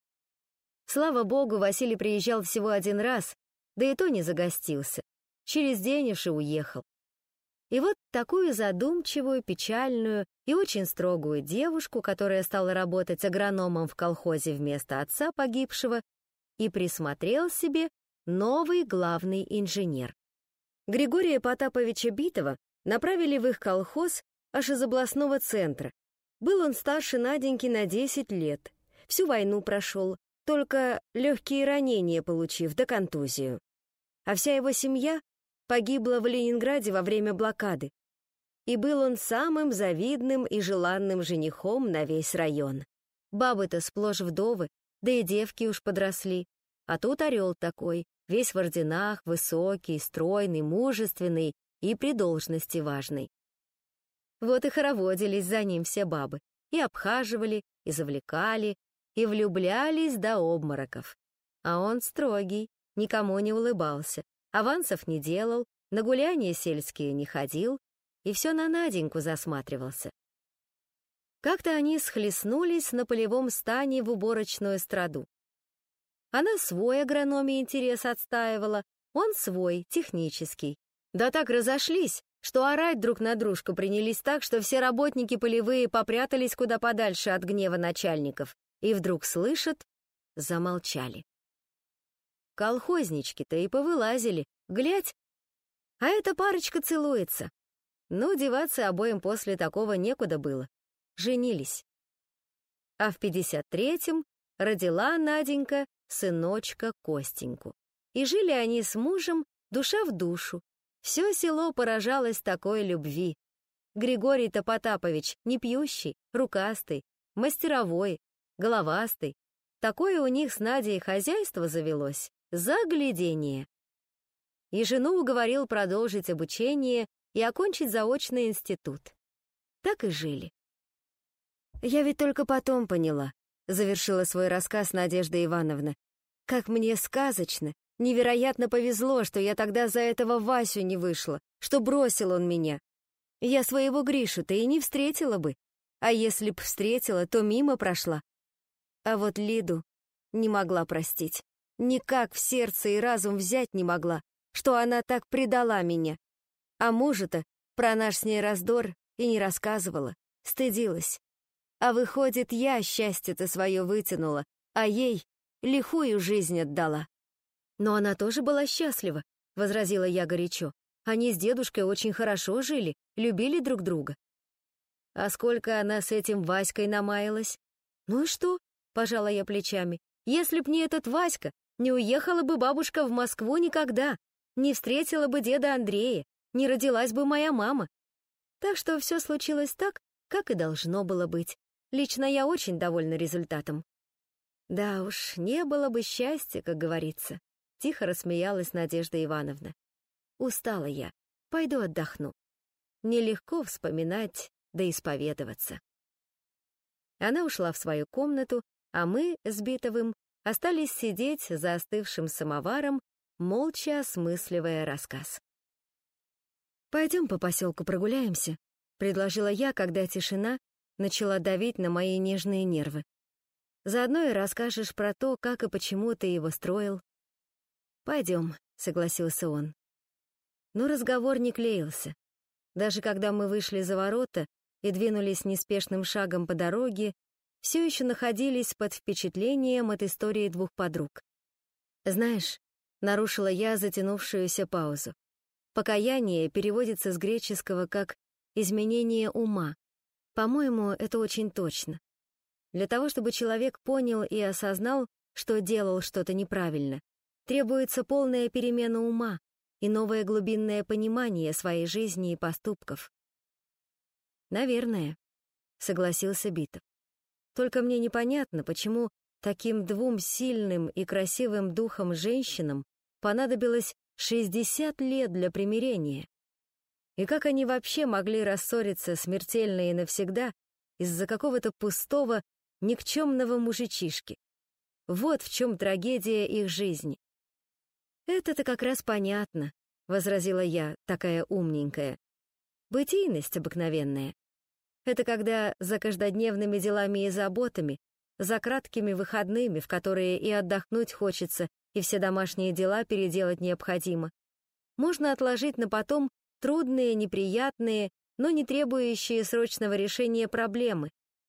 Слава богу, Василий приезжал всего один раз, да и то не загостился. Через день уж и уехал. И вот такую задумчивую, печальную и очень строгую девушку, которая стала работать агрономом в колхозе вместо отца погибшего, и присмотрел себе новый главный инженер. Григория Потаповича Битова направили в их колхоз аж из областного центра. Был он старше Наденьки на десять лет, всю войну прошел, только легкие ранения получив, да контузию. А вся его семья погибла в Ленинграде во время блокады. И был он самым завидным и желанным женихом на весь район. Бабы-то сплошь вдовы, да и девки уж подросли. А тут орел такой, весь в орденах, высокий, стройный, мужественный и при должности важный. Вот и хороводились за ним все бабы, и обхаживали, и завлекали, и влюблялись до обмороков. А он строгий, никому не улыбался, авансов не делал, на гуляния сельские не ходил и все на Наденьку засматривался. Как-то они схлестнулись на полевом стане в уборочную страду. Она свой агрономии интерес отстаивала, он свой, технический. Да так разошлись, что орать друг на дружку принялись так, что все работники полевые попрятались куда подальше от гнева начальников, и вдруг слышат, замолчали. Колхознички-то и повылазили, глядь, а эта парочка целуется. Ну, деваться обоим после такого некуда было. Женились. А в пятьдесят третьем родила Наденька сыночка Костеньку. И жили они с мужем душа в душу. Все село поражалось такой любви. Григорий-то Потапович не пьющий, рукастый, мастеровой, головастый. Такое у них с Надей хозяйство завелось. Заглядение. И жену уговорил продолжить обучение и окончить заочный институт. Так и жили. «Я ведь только потом поняла», — завершила свой рассказ Надежда Ивановна, «как мне сказочно, невероятно повезло, что я тогда за этого Васю не вышла, что бросил он меня. Я своего Гришу-то и не встретила бы, а если б встретила, то мимо прошла. А вот Лиду не могла простить, никак в сердце и разум взять не могла, что она так предала меня. А мужа-то про наш с ней раздор и не рассказывала, стыдилась. А выходит, я счастье-то свое вытянула, а ей лихую жизнь отдала». «Но она тоже была счастлива», — возразила я горячо. «Они с дедушкой очень хорошо жили, любили друг друга». «А сколько она с этим Васькой намаялась?» «Ну и что?» — пожала я плечами. «Если б не этот Васька, не уехала бы бабушка в Москву никогда, не встретила бы деда Андрея, не родилась бы моя мама. Так что все случилось так, как и должно было быть. Лично я очень довольна результатом». «Да уж, не было бы счастья, как говорится», — тихо рассмеялась Надежда Ивановна. «Устала я, пойду отдохну. Нелегко вспоминать да исповедоваться». Она ушла в свою комнату, а мы с Битовым остались сидеть за остывшим самоваром, молча осмысливая рассказ. «Пойдем по поселку прогуляемся», — предложила я, когда тишина начала давить на мои нежные нервы. «Заодно и расскажешь про то, как и почему ты его строил». «Пойдем», — согласился он. Но разговор не клеился. Даже когда мы вышли за ворота и двинулись неспешным шагом по дороге, все еще находились под впечатлением от истории двух подруг. «Знаешь», — нарушила я затянувшуюся паузу, «покаяние переводится с греческого как «изменение ума». По-моему, это очень точно. Для того, чтобы человек понял и осознал, что делал что-то неправильно, требуется полная перемена ума и новое глубинное понимание своей жизни и поступков». «Наверное», — согласился Битов. «Только мне непонятно, почему таким двум сильным и красивым духом женщинам понадобилось шестьдесят лет для примирения. И как они вообще могли рассориться смертельно и навсегда из-за какого-то пустого, никчемного мужичишки? Вот в чем трагедия их жизни». «Это-то как раз понятно», — возразила я, такая умненькая. «Бытийность обыкновенная. Это когда за каждодневными делами и заботами, за краткими выходными, в которые и отдохнуть хочется, и все домашние дела переделать необходимо, можно отложить на потом трудные, неприятные, но не требующие срочного решения проблемы.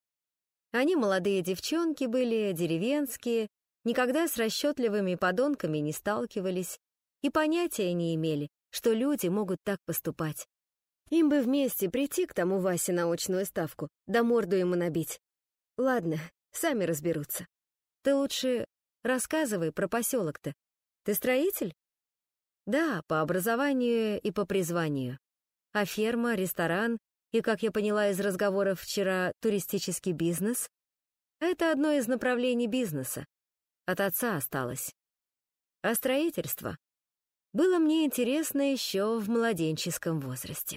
Они молодые девчонки были, деревенские, никогда с расчетливыми подонками не сталкивались и понятия не имели, что люди могут так поступать. Им бы вместе прийти к тому Васе на очную ставку, да морду ему набить. Ладно, сами разберутся. Ты лучше рассказывай про поселок-то. Ты строитель? Да, по образованию и по призванию. А ферма, ресторан и, как я поняла из разговоров вчера, туристический бизнес — это одно из направлений бизнеса. От отца осталось. А строительство было мне интересно еще в младенческом возрасте.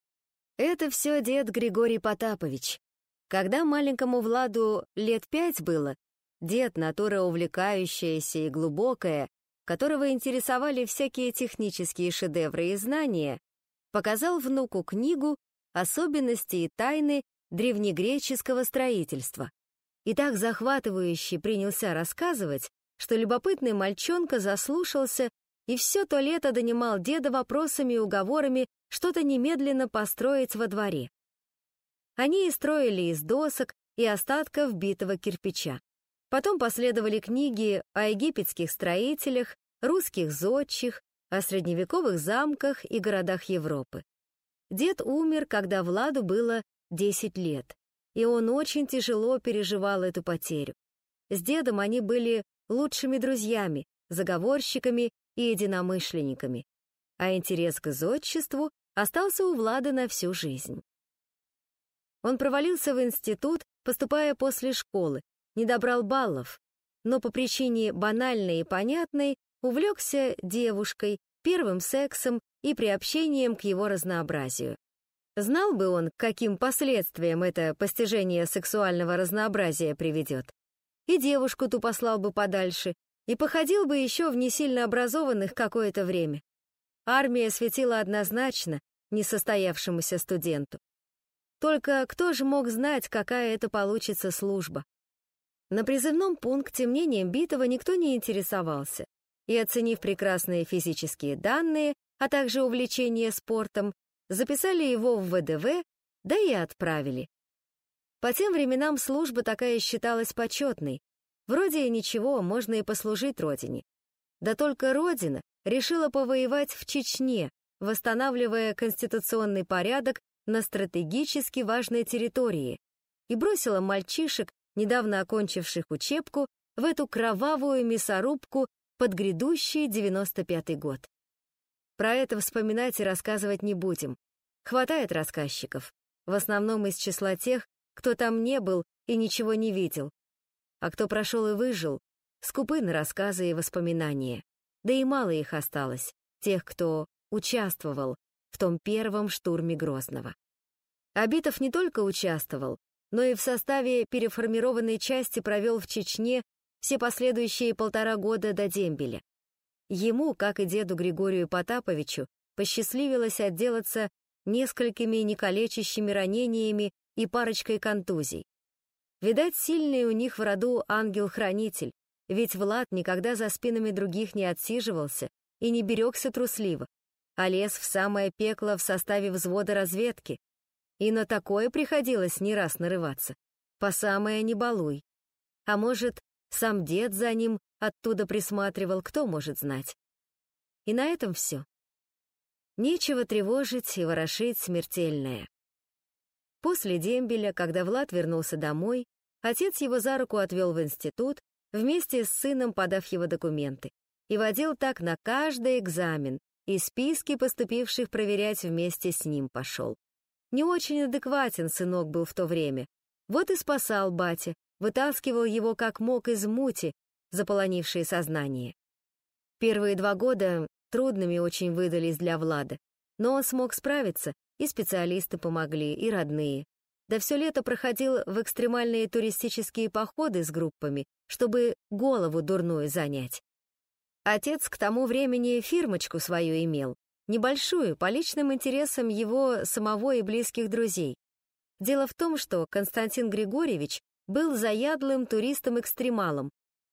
Это все дед Григорий Потапович. Когда маленькому Владу лет пять было, дед, натура увлекающаяся и глубокая, которого интересовали всякие технические шедевры и знания, показал внуку книгу «Особенности и тайны древнегреческого строительства». И так захватывающе принялся рассказывать, что любопытный мальчонка заслушался и все то лето донимал деда вопросами и уговорами что-то немедленно построить во дворе. Они и строили из досок и остатков битого кирпича. Потом последовали книги о египетских строителях, русских зодчих, о средневековых замках и городах Европы. Дед умер, когда Владу было десять лет, и он очень тяжело переживал эту потерю. С дедом они были лучшими друзьями, заговорщиками и единомышленниками, а интерес к зодчеству остался у Влада на всю жизнь. Он провалился в институт, поступая после школы, не добрал баллов, но по причине банальной и понятной увлекся девушкой, первым сексом и приобщением к его разнообразию. Знал бы он, к каким последствиям это постижение сексуального разнообразия приведет. И девушку ту послал бы подальше, и походил бы еще в несильно образованных какое-то время. Армия светила однозначно несостоявшемуся студенту. Только кто же мог знать, какая это получится служба? На призывном пункте мнением битого никто не интересовался, и, оценив прекрасные физические данные, а также увлечение спортом, записали его в вэ дэ вэ, да и отправили. По тем временам служба такая считалась почетной. Вроде ничего, можно и послужить родине. Да только родина решила повоевать в Чечне, восстанавливая конституционный порядок на стратегически важной территории, и бросила мальчишек, недавно окончивших учебку, в эту кровавую мясорубку под грядущий девяносто пятый год. Про это вспоминать и рассказывать не будем. Хватает рассказчиков, в основном из числа тех, кто там не был и ничего не видел. А кто прошел и выжил, скупы на рассказы и воспоминания. Да и мало их осталось, тех, кто участвовал в том первом штурме Грозного. Абитов не только участвовал, но и в составе переформированной части провел в Чечне все последующие полтора года до дембеля. Ему, как и деду Григорию Потаповичу, посчастливилось отделаться несколькими некалечащими ранениями и парочкой контузий. Видать, сильный у них в роду ангел-хранитель, ведь Влад никогда за спинами других не отсиживался и не берегся трусливо, а лез в самое пекло в составе взвода разведки. И на такое приходилось не раз нарываться, по самое не балуй. А может, сам дед за ним оттуда присматривал, кто может знать. И на этом все. Нечего тревожить и ворошить смертельное. После дембеля, когда Влад вернулся домой, отец его за руку отвел в институт, вместе с сыном подав его документы, и водил так на каждый экзамен, и списки поступивших проверять вместе с ним пошел. Не очень адекватен сынок был в то время. Вот и спасал батя, вытаскивал его как мог из мути, заполонившей сознание. Первые два года трудными очень выдались для Влада, но он смог справиться, и специалисты помогли, и родные. Да все лето проходил в экстремальные туристические походы с группами, чтобы голову дурную занять. Отец к тому времени фирмочку свою имел, небольшую, по личным интересам его самого и близких друзей. Дело в том, что Константин Григорьевич был заядлым туристом-экстремалом.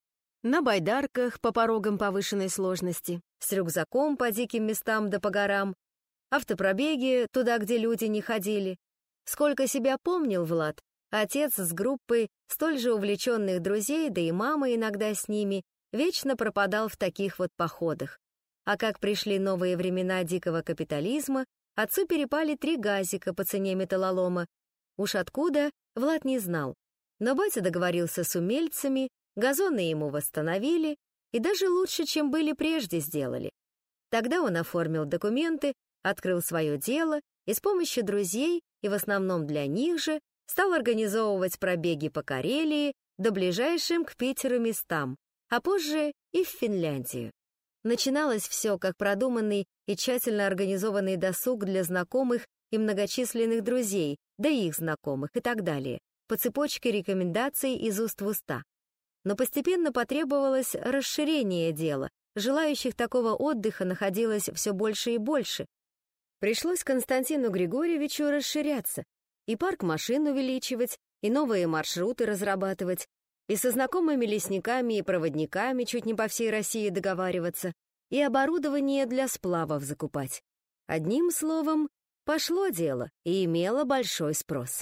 На байдарках по порогам повышенной сложности, с рюкзаком по диким местам да по горам, автопробеги туда, где люди не ходили. Сколько себя помнил Влад, отец с группой столь же увлеченных друзей, да и мама иногда с ними, вечно пропадал в таких вот походах. А как пришли новые времена дикого капитализма, отцу перепали три газика по цене металлолома. Уж откуда, Влад не знал. Но батя договорился с умельцами, газоны ему восстановили, и даже лучше, чем были прежде, сделали. Тогда он оформил документы, открыл свое дело и с помощью друзей, и в основном для них же, стал организовывать пробеги по Карелии до ближайшим к Питеру местам, а позже и в Финляндию. Начиналось все как продуманный и тщательно организованный досуг для знакомых и многочисленных друзей, да и их знакомых и так далее, по цепочке рекомендаций из уст в уста. Но постепенно потребовалось расширение дела, желающих такого отдыха находилось все больше и больше. Пришлось Константину Григорьевичу расширяться, и парк машин увеличивать, и новые маршруты разрабатывать, и со знакомыми лесниками и проводниками чуть не по всей России договариваться, и оборудование для сплавов закупать. Одним словом, пошло дело и имело большой спрос.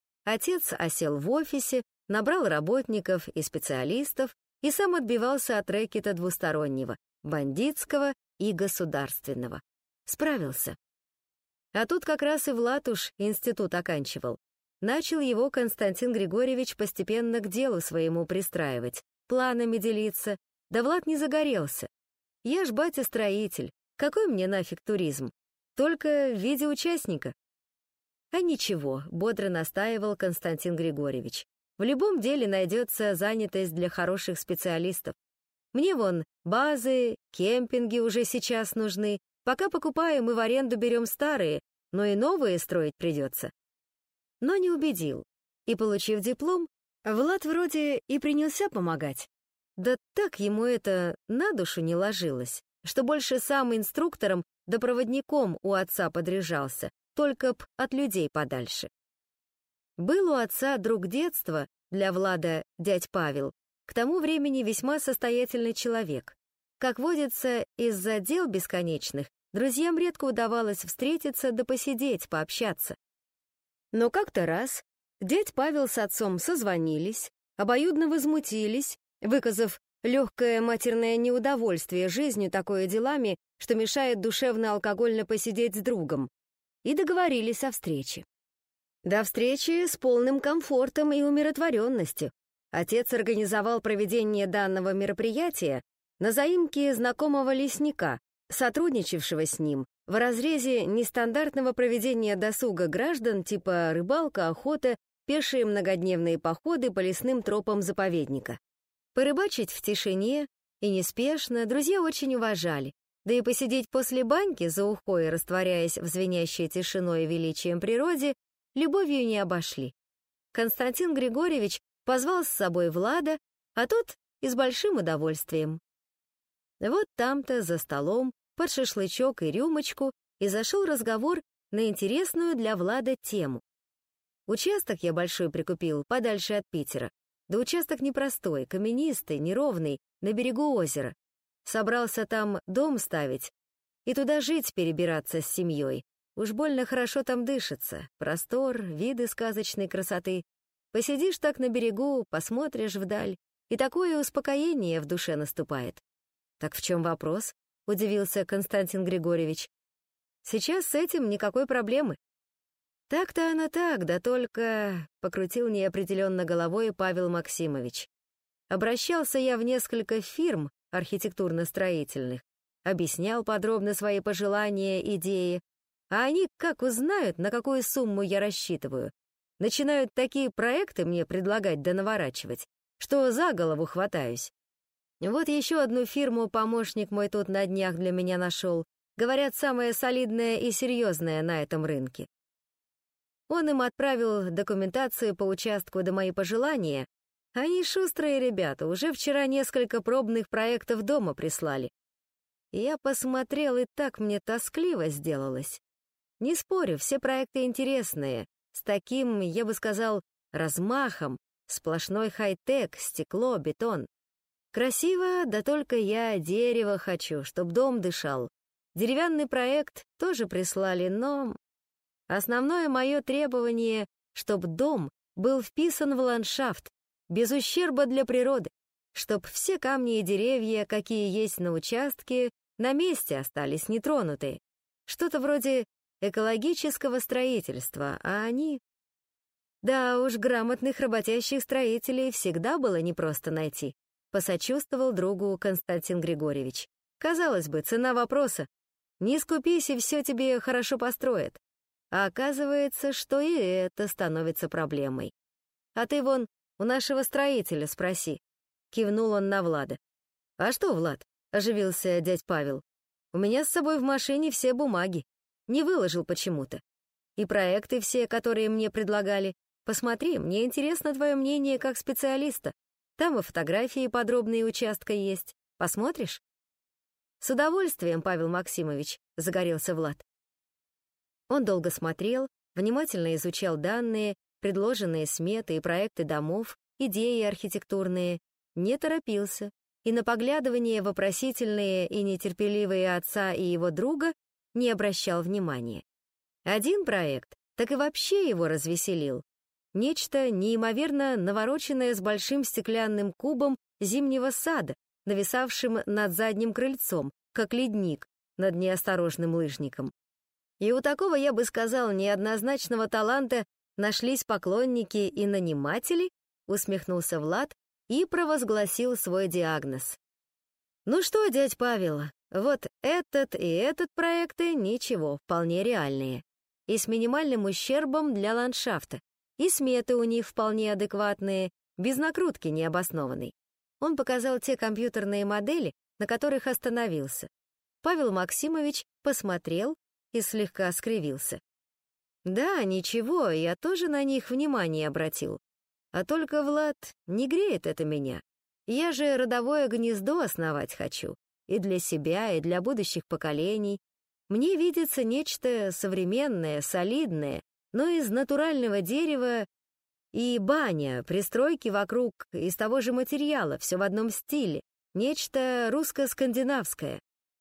Отец осел в офисе, набрал работников и специалистов и сам отбивался от рэкета двустороннего, бандитского и государственного. Справился. А тут как раз и Влад уж институт оканчивал. Начал его Константин Григорьевич постепенно к делу своему пристраивать, планами делиться, да Влад не загорелся. Я ж, батя, строитель, какой мне нафиг туризм? Только в виде участника. А ничего, бодро настаивал Константин Григорьевич. В любом деле найдется занятость для хороших специалистов. Мне вон базы, кемпинги уже сейчас нужны. Пока покупаем и в аренду берем старые, но и новые строить придется. Но не убедил. И, получив диплом, Влад вроде и принялся помогать. Да так ему это на душу не ложилось, что больше сам инструктором да проводником у отца подряжался, только б от людей подальше. Был у отца друг детства, для Влада дядь Павел, к тому времени весьма состоятельный человек. Как водится, из-за дел бесконечных друзьям редко удавалось встретиться да посидеть, пообщаться. Но как-то раз дядь Павел с отцом созвонились, обоюдно возмутились, выказав легкое матерное неудовольствие жизнью такое делами, что мешает душевно алкогольно посидеть с другом, и договорились о встрече. До встречи с полным комфортом и умиротворенностью. Отец организовал проведение данного мероприятия на заимке знакомого лесника, сотрудничавшего с ним в разрезе нестандартного проведения досуга граждан типа рыбалка, охота, пешие многодневные походы по лесным тропам заповедника. Порыбачить в тишине и неспешно друзья очень уважали, да и посидеть после баньки за ухой, растворяясь в звенящей тишиной и величием природе, любовью не обошли. Константин Григорьевич позвал с собой Влада, а тот и с большим удовольствием. Вот там-то, за столом, под шашлычок и рюмочку, и зашел разговор на интересную для Влада тему. Участок я большой прикупил, подальше от Питера. Да участок непростой, каменистый, неровный, на берегу озера. Собрался там дом ставить и туда жить перебираться с семьей. Уж больно хорошо там дышится, простор, виды сказочной красоты. Посидишь так на берегу, посмотришь вдаль, и такое успокоение в душе наступает. «Так в чем вопрос?» — удивился Константин Григорьевич. «Сейчас с этим никакой проблемы». «Так-то оно так, да только...» — покрутил неопределенно головой Павел Максимович. «Обращался я в несколько фирм архитектурно-строительных, объяснял подробно свои пожелания, идеи, а они как узнают, на какую сумму я рассчитываю, начинают такие проекты мне предлагать да наворачивать, что за голову хватаюсь. Вот еще одну фирму помощник мой тут на днях для меня нашел, говорят, самая солидная и серьезная на этом рынке. Он им отправил документацию по участку до мои пожелания. Они шустрые ребята, уже вчера несколько пробных проектов дома прислали. Я посмотрел, и так мне тоскливо сделалось. Не спорю, все проекты интересные, с таким, я бы сказал, размахом, сплошной хай-тек, стекло, бетон. Красиво, да только я дерево хочу, чтоб дом дышал. Деревянный проект тоже прислали, но... Основное мое требование, чтоб дом был вписан в ландшафт, без ущерба для природы, чтоб все камни и деревья, какие есть на участке, на месте остались нетронутые. Что-то вроде экологического строительства, а они... Да уж, грамотных работящих строителей всегда было непросто найти, посочувствовал другу Константин Григорьевич. Казалось бы, цена вопроса. Не скупись, и все тебе хорошо построят. А оказывается, что и это становится проблемой. А ты вон у нашего строителя спроси. Кивнул он на Влада. А что, Влад? Оживился дядь Павел. У меня с собой в машине все бумаги. Не выложил почему-то. И проекты все, которые мне предлагали. Посмотри, мне интересно твое мнение как специалиста. Там и фотографии подробные участка есть. Посмотришь? С удовольствием, Павел Максимович, загорелся Влад. Он долго смотрел, внимательно изучал данные, предложенные сметы и проекты домов, идеи архитектурные, не торопился, и на поглядывание вопросительные и нетерпеливые отца и его друга не обращал внимания. Один проект так и вообще его развеселил. Нечто неимоверно навороченное с большим стеклянным кубом зимнего сада, нависавшим над задним крыльцом, как ледник над неосторожным лыжником. И у такого, я бы сказал, неоднозначного таланта нашлись поклонники и наниматели, усмехнулся Влад и провозгласил свой диагноз. Ну что, дядь Павел, вот этот и этот проекты ничего, вполне реальные. И с минимальным ущербом для ландшафта. и сметы у них вполне адекватные, без накрутки необоснованной. Он показал те компьютерные модели, на которых остановился. Павел Максимович посмотрел и слегка скривился. Да, ничего, я тоже на них внимание обратил. А только, Влад, не греет это меня. Я же родовое гнездо основать хочу. И для себя, и для будущих поколений. Мне видится нечто современное, солидное, но из натурального дерева и баня, пристройки вокруг из того же материала, все в одном стиле. Нечто русско-скандинавское.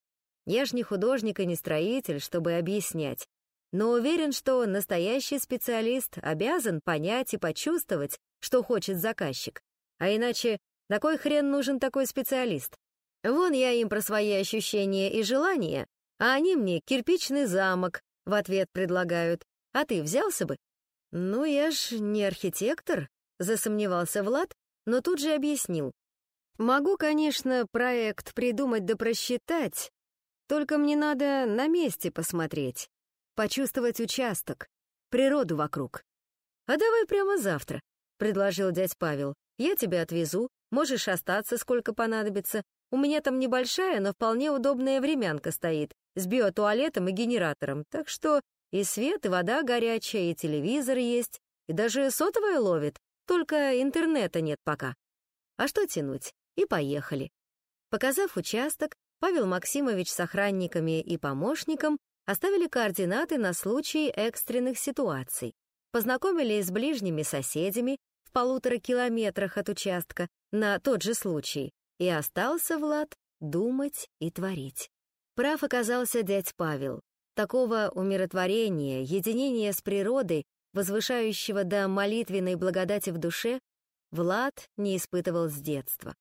Я ж не художник и не строитель, чтобы объяснять. Но уверен, что настоящий специалист обязан понять и почувствовать, что хочет заказчик. А иначе на кой хрен нужен такой специалист? Вон я им про свои ощущения и желания, а они мне кирпичный замок в ответ предлагают. А ты взялся бы? Ну, я ж не архитектор, засомневался Влад, но тут же объяснил. Могу, конечно, проект придумать да просчитать, только мне надо на месте посмотреть, почувствовать участок, природу вокруг. А давай прямо завтра, предложил дядь Павел. Я тебя отвезу, можешь остаться, сколько понадобится. У меня там небольшая, но вполне удобная времянка стоит, с биотуалетом и генератором, так что и свет, и вода горячая, и телевизор есть, и даже сотовая ловит, только интернета нет пока. А что тянуть? И поехали. Показав участок, Павел Максимович с охранниками и помощником оставили координаты на случай экстренных ситуаций, познакомились с ближними соседями в полутора километрах от участка на тот же случай, и остался Влад думать и творить. Прав оказался дядь Павел. Такого умиротворения, единения с природой, возвышающего до молитвенной благодати в душе, Влад не испытывал с детства.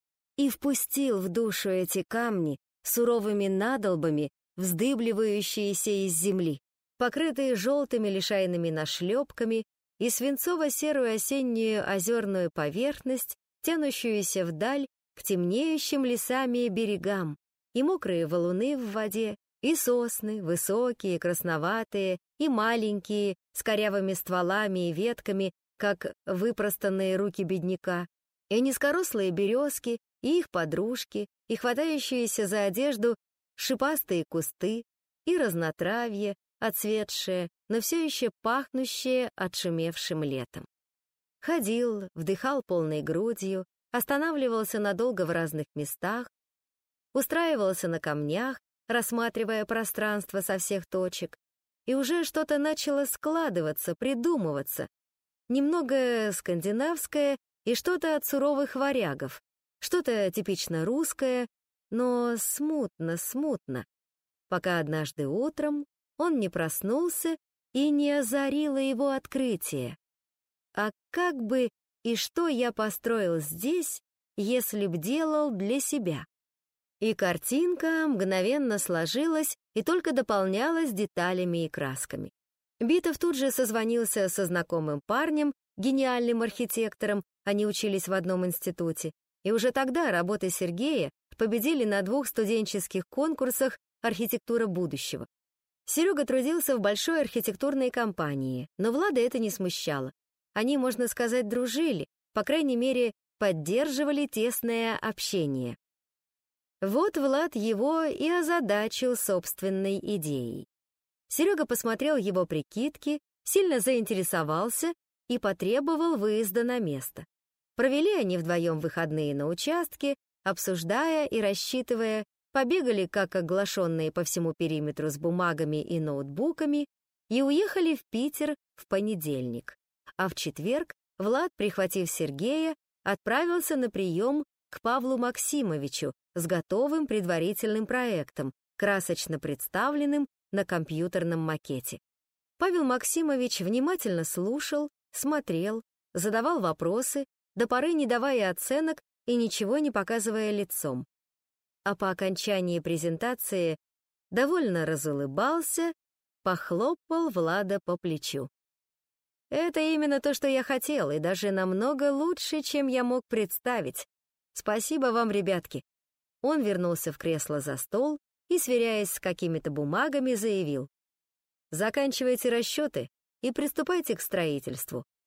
И впустил в душу эти камни суровыми надолбами, вздыбливающиеся из земли, покрытые желтыми лишайными нашлепками и свинцово-серую осеннюю озерную поверхность, тянущуюся вдаль к темнеющим лесами и берегам, и мокрые валуны в воде, и сосны, высокие, красноватые, и маленькие, с корявыми стволами и ветками, как выпростанные руки бедняка, и низкорослые березки, и их подружки, и хватающиеся за одежду шипастые кусты, и разнотравье, отцветшее, но все еще пахнущее отшумевшим летом. Ходил, вдыхал полной грудью, останавливался надолго в разных местах, устраивался на камнях, рассматривая пространство со всех точек, и уже что-то начало складываться, придумываться, немного скандинавское и что-то от суровых варягов, что-то типично русское, но смутно-смутно, пока однажды утром он не проснулся и не озарило его открытие. А как бы и что я построил здесь, если б делал для себя? И картинка мгновенно сложилась и только дополнялась деталями и красками. Битов тут же созвонился со знакомым парнем, гениальным архитектором, они учились в одном институте, и уже тогда работы Сергея победили на двух студенческих конкурсах «Архитектура будущего». Серега трудился в большой архитектурной компании, но Влада это не смущало. Они, можно сказать, дружили, по крайней мере, поддерживали тесное общение. Вот Влад его и озадачил собственной идеей. Серега посмотрел его прикидки, сильно заинтересовался и потребовал выезда на место. Провели они вдвоем выходные на участке, обсуждая и рассчитывая, побегали как оглашенные по всему периметру с бумагами и ноутбуками и уехали в Питер в понедельник. А в четверг Влад, прихватив Сергея, отправился на прием к Павлу Максимовичу с готовым предварительным проектом, красочно представленным на компьютерном макете. Павел Максимович внимательно слушал, смотрел, задавал вопросы, до поры не давая оценок и ничего не показывая лицом. А по окончании презентации довольно разулыбался, похлопал Влада по плечу. «Это именно то, что я хотел, и даже намного лучше, чем я мог представить. Спасибо вам, ребятки». Он вернулся в кресло за стол и, сверяясь с какими-то бумагами, заявил: «Заканчивайте расчеты и приступайте к строительству.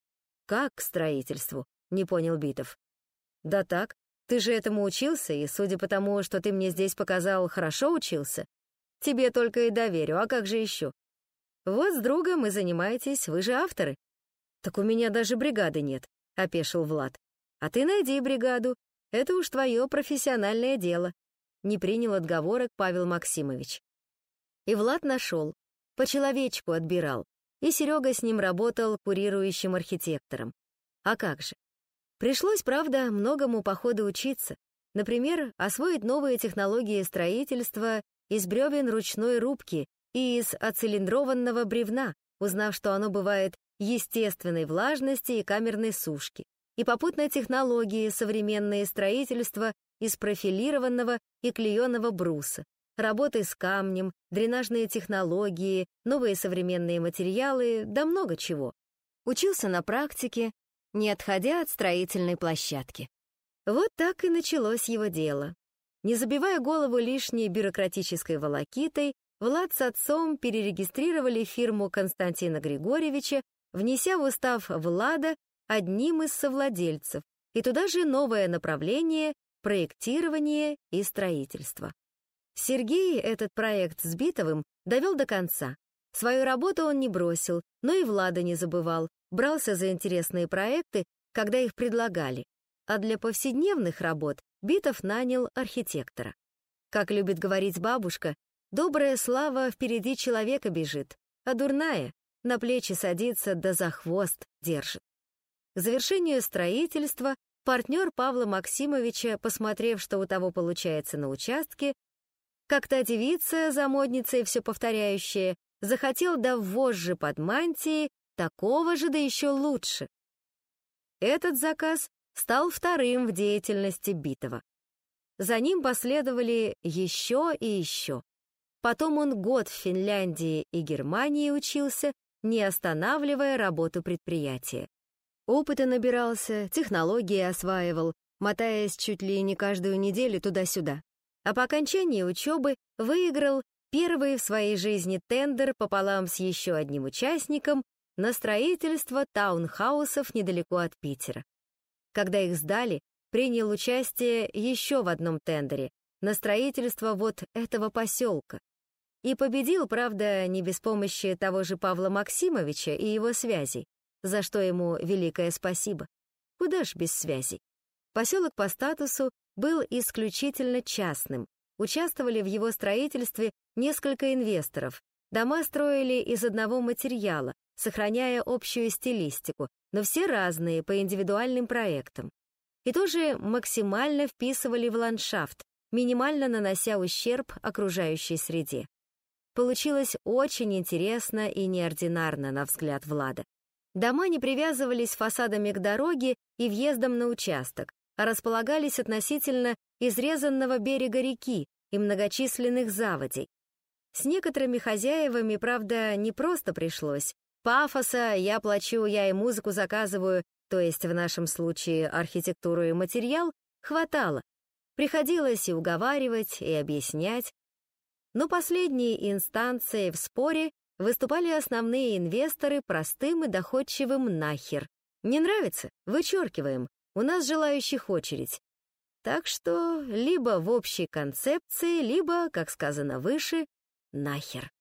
«Как к строительству?» — не понял Битов. «Да так, ты же этому учился, и, судя по тому, что ты мне здесь показал, хорошо учился. Тебе только и доверю, а как же еще? Вот с другом и занимаетесь, вы же авторы». «Так у меня даже бригады нет», — опешил Влад. «А ты найди бригаду, это уж твое профессиональное дело», — не принял отговорок Павел Максимович. И Влад нашел, по человечку отбирал, и Серега с ним работал курирующим архитектором. А как же? Пришлось, правда, многому по ходу учиться. Например, освоить новые технологии строительства из бревен ручной рубки и из оцилиндрованного бревна, узнав, что оно бывает естественной влажности и камерной сушки, и попутно технологии современные строительства из профилированного и клееного бруса, работы с камнем, дренажные технологии, новые современные материалы, да много чего. Учился на практике, не отходя от строительной площадки. Вот так и началось его дело. Не забивая голову лишней бюрократической волокитой, Влад с отцом перерегистрировали фирму Константина Григорьевича, внеся в устав Влада одним из совладельцев, и туда же новое направление — проектирование и строительство. Сергей этот проект с Битовым довел до конца. Свою работу он не бросил, но и Влада не забывал, брался за интересные проекты, когда их предлагали. А для повседневных работ Битов нанял архитектора. Как любит говорить бабушка, добрая слава впереди человека бежит, а дурная на плечи садится да за хвост держит. К завершению строительства партнер Павла Максимовича, посмотрев, что у того получается на участке, как та девица, замодница и все повторяющая, захотел да вожжи под мантией такого же, да еще лучше. Этот заказ стал вторым в деятельности Битова. За ним последовали еще и еще. Потом он год в Финляндии и Германии учился, не останавливая работу предприятия. Опыта набирался, технологии осваивал, мотаясь чуть ли не каждую неделю туда-сюда. А по окончании учебы выиграл первый в своей жизни тендер пополам с еще одним участником на строительство таунхаусов недалеко от Питера. Когда их сдали, принял участие еще в одном тендере на строительство вот этого поселка. И победил, правда, не без помощи того же Павла Максимовича и его связей, за что ему великое спасибо. Куда ж без связей? Поселок по статусу был исключительно частным. Участвовали в его строительстве несколько инвесторов. Дома строили из одного материала, сохраняя общую стилистику, но все разные по индивидуальным проектам. И тоже максимально вписывали в ландшафт, минимально нанося ущерб окружающей среде. Получилось очень интересно и неординарно, на взгляд Влада. Дома не привязывались фасадами к дороге и въездом на участок, а располагались относительно изрезанного берега реки и многочисленных заводей. С некоторыми хозяевами, правда, не просто пришлось. Пафоса «я плачу, я и музыку заказываю», то есть в нашем случае архитектуру и материал, хватало. Приходилось и уговаривать, и объяснять. Но последней инстанцией в споре выступали основные инвесторы простым и доходчивым нахер. Не нравится? Вычеркиваем. У нас желающих очередь. Так что либо в общей концепции, либо, как сказано выше, нахер.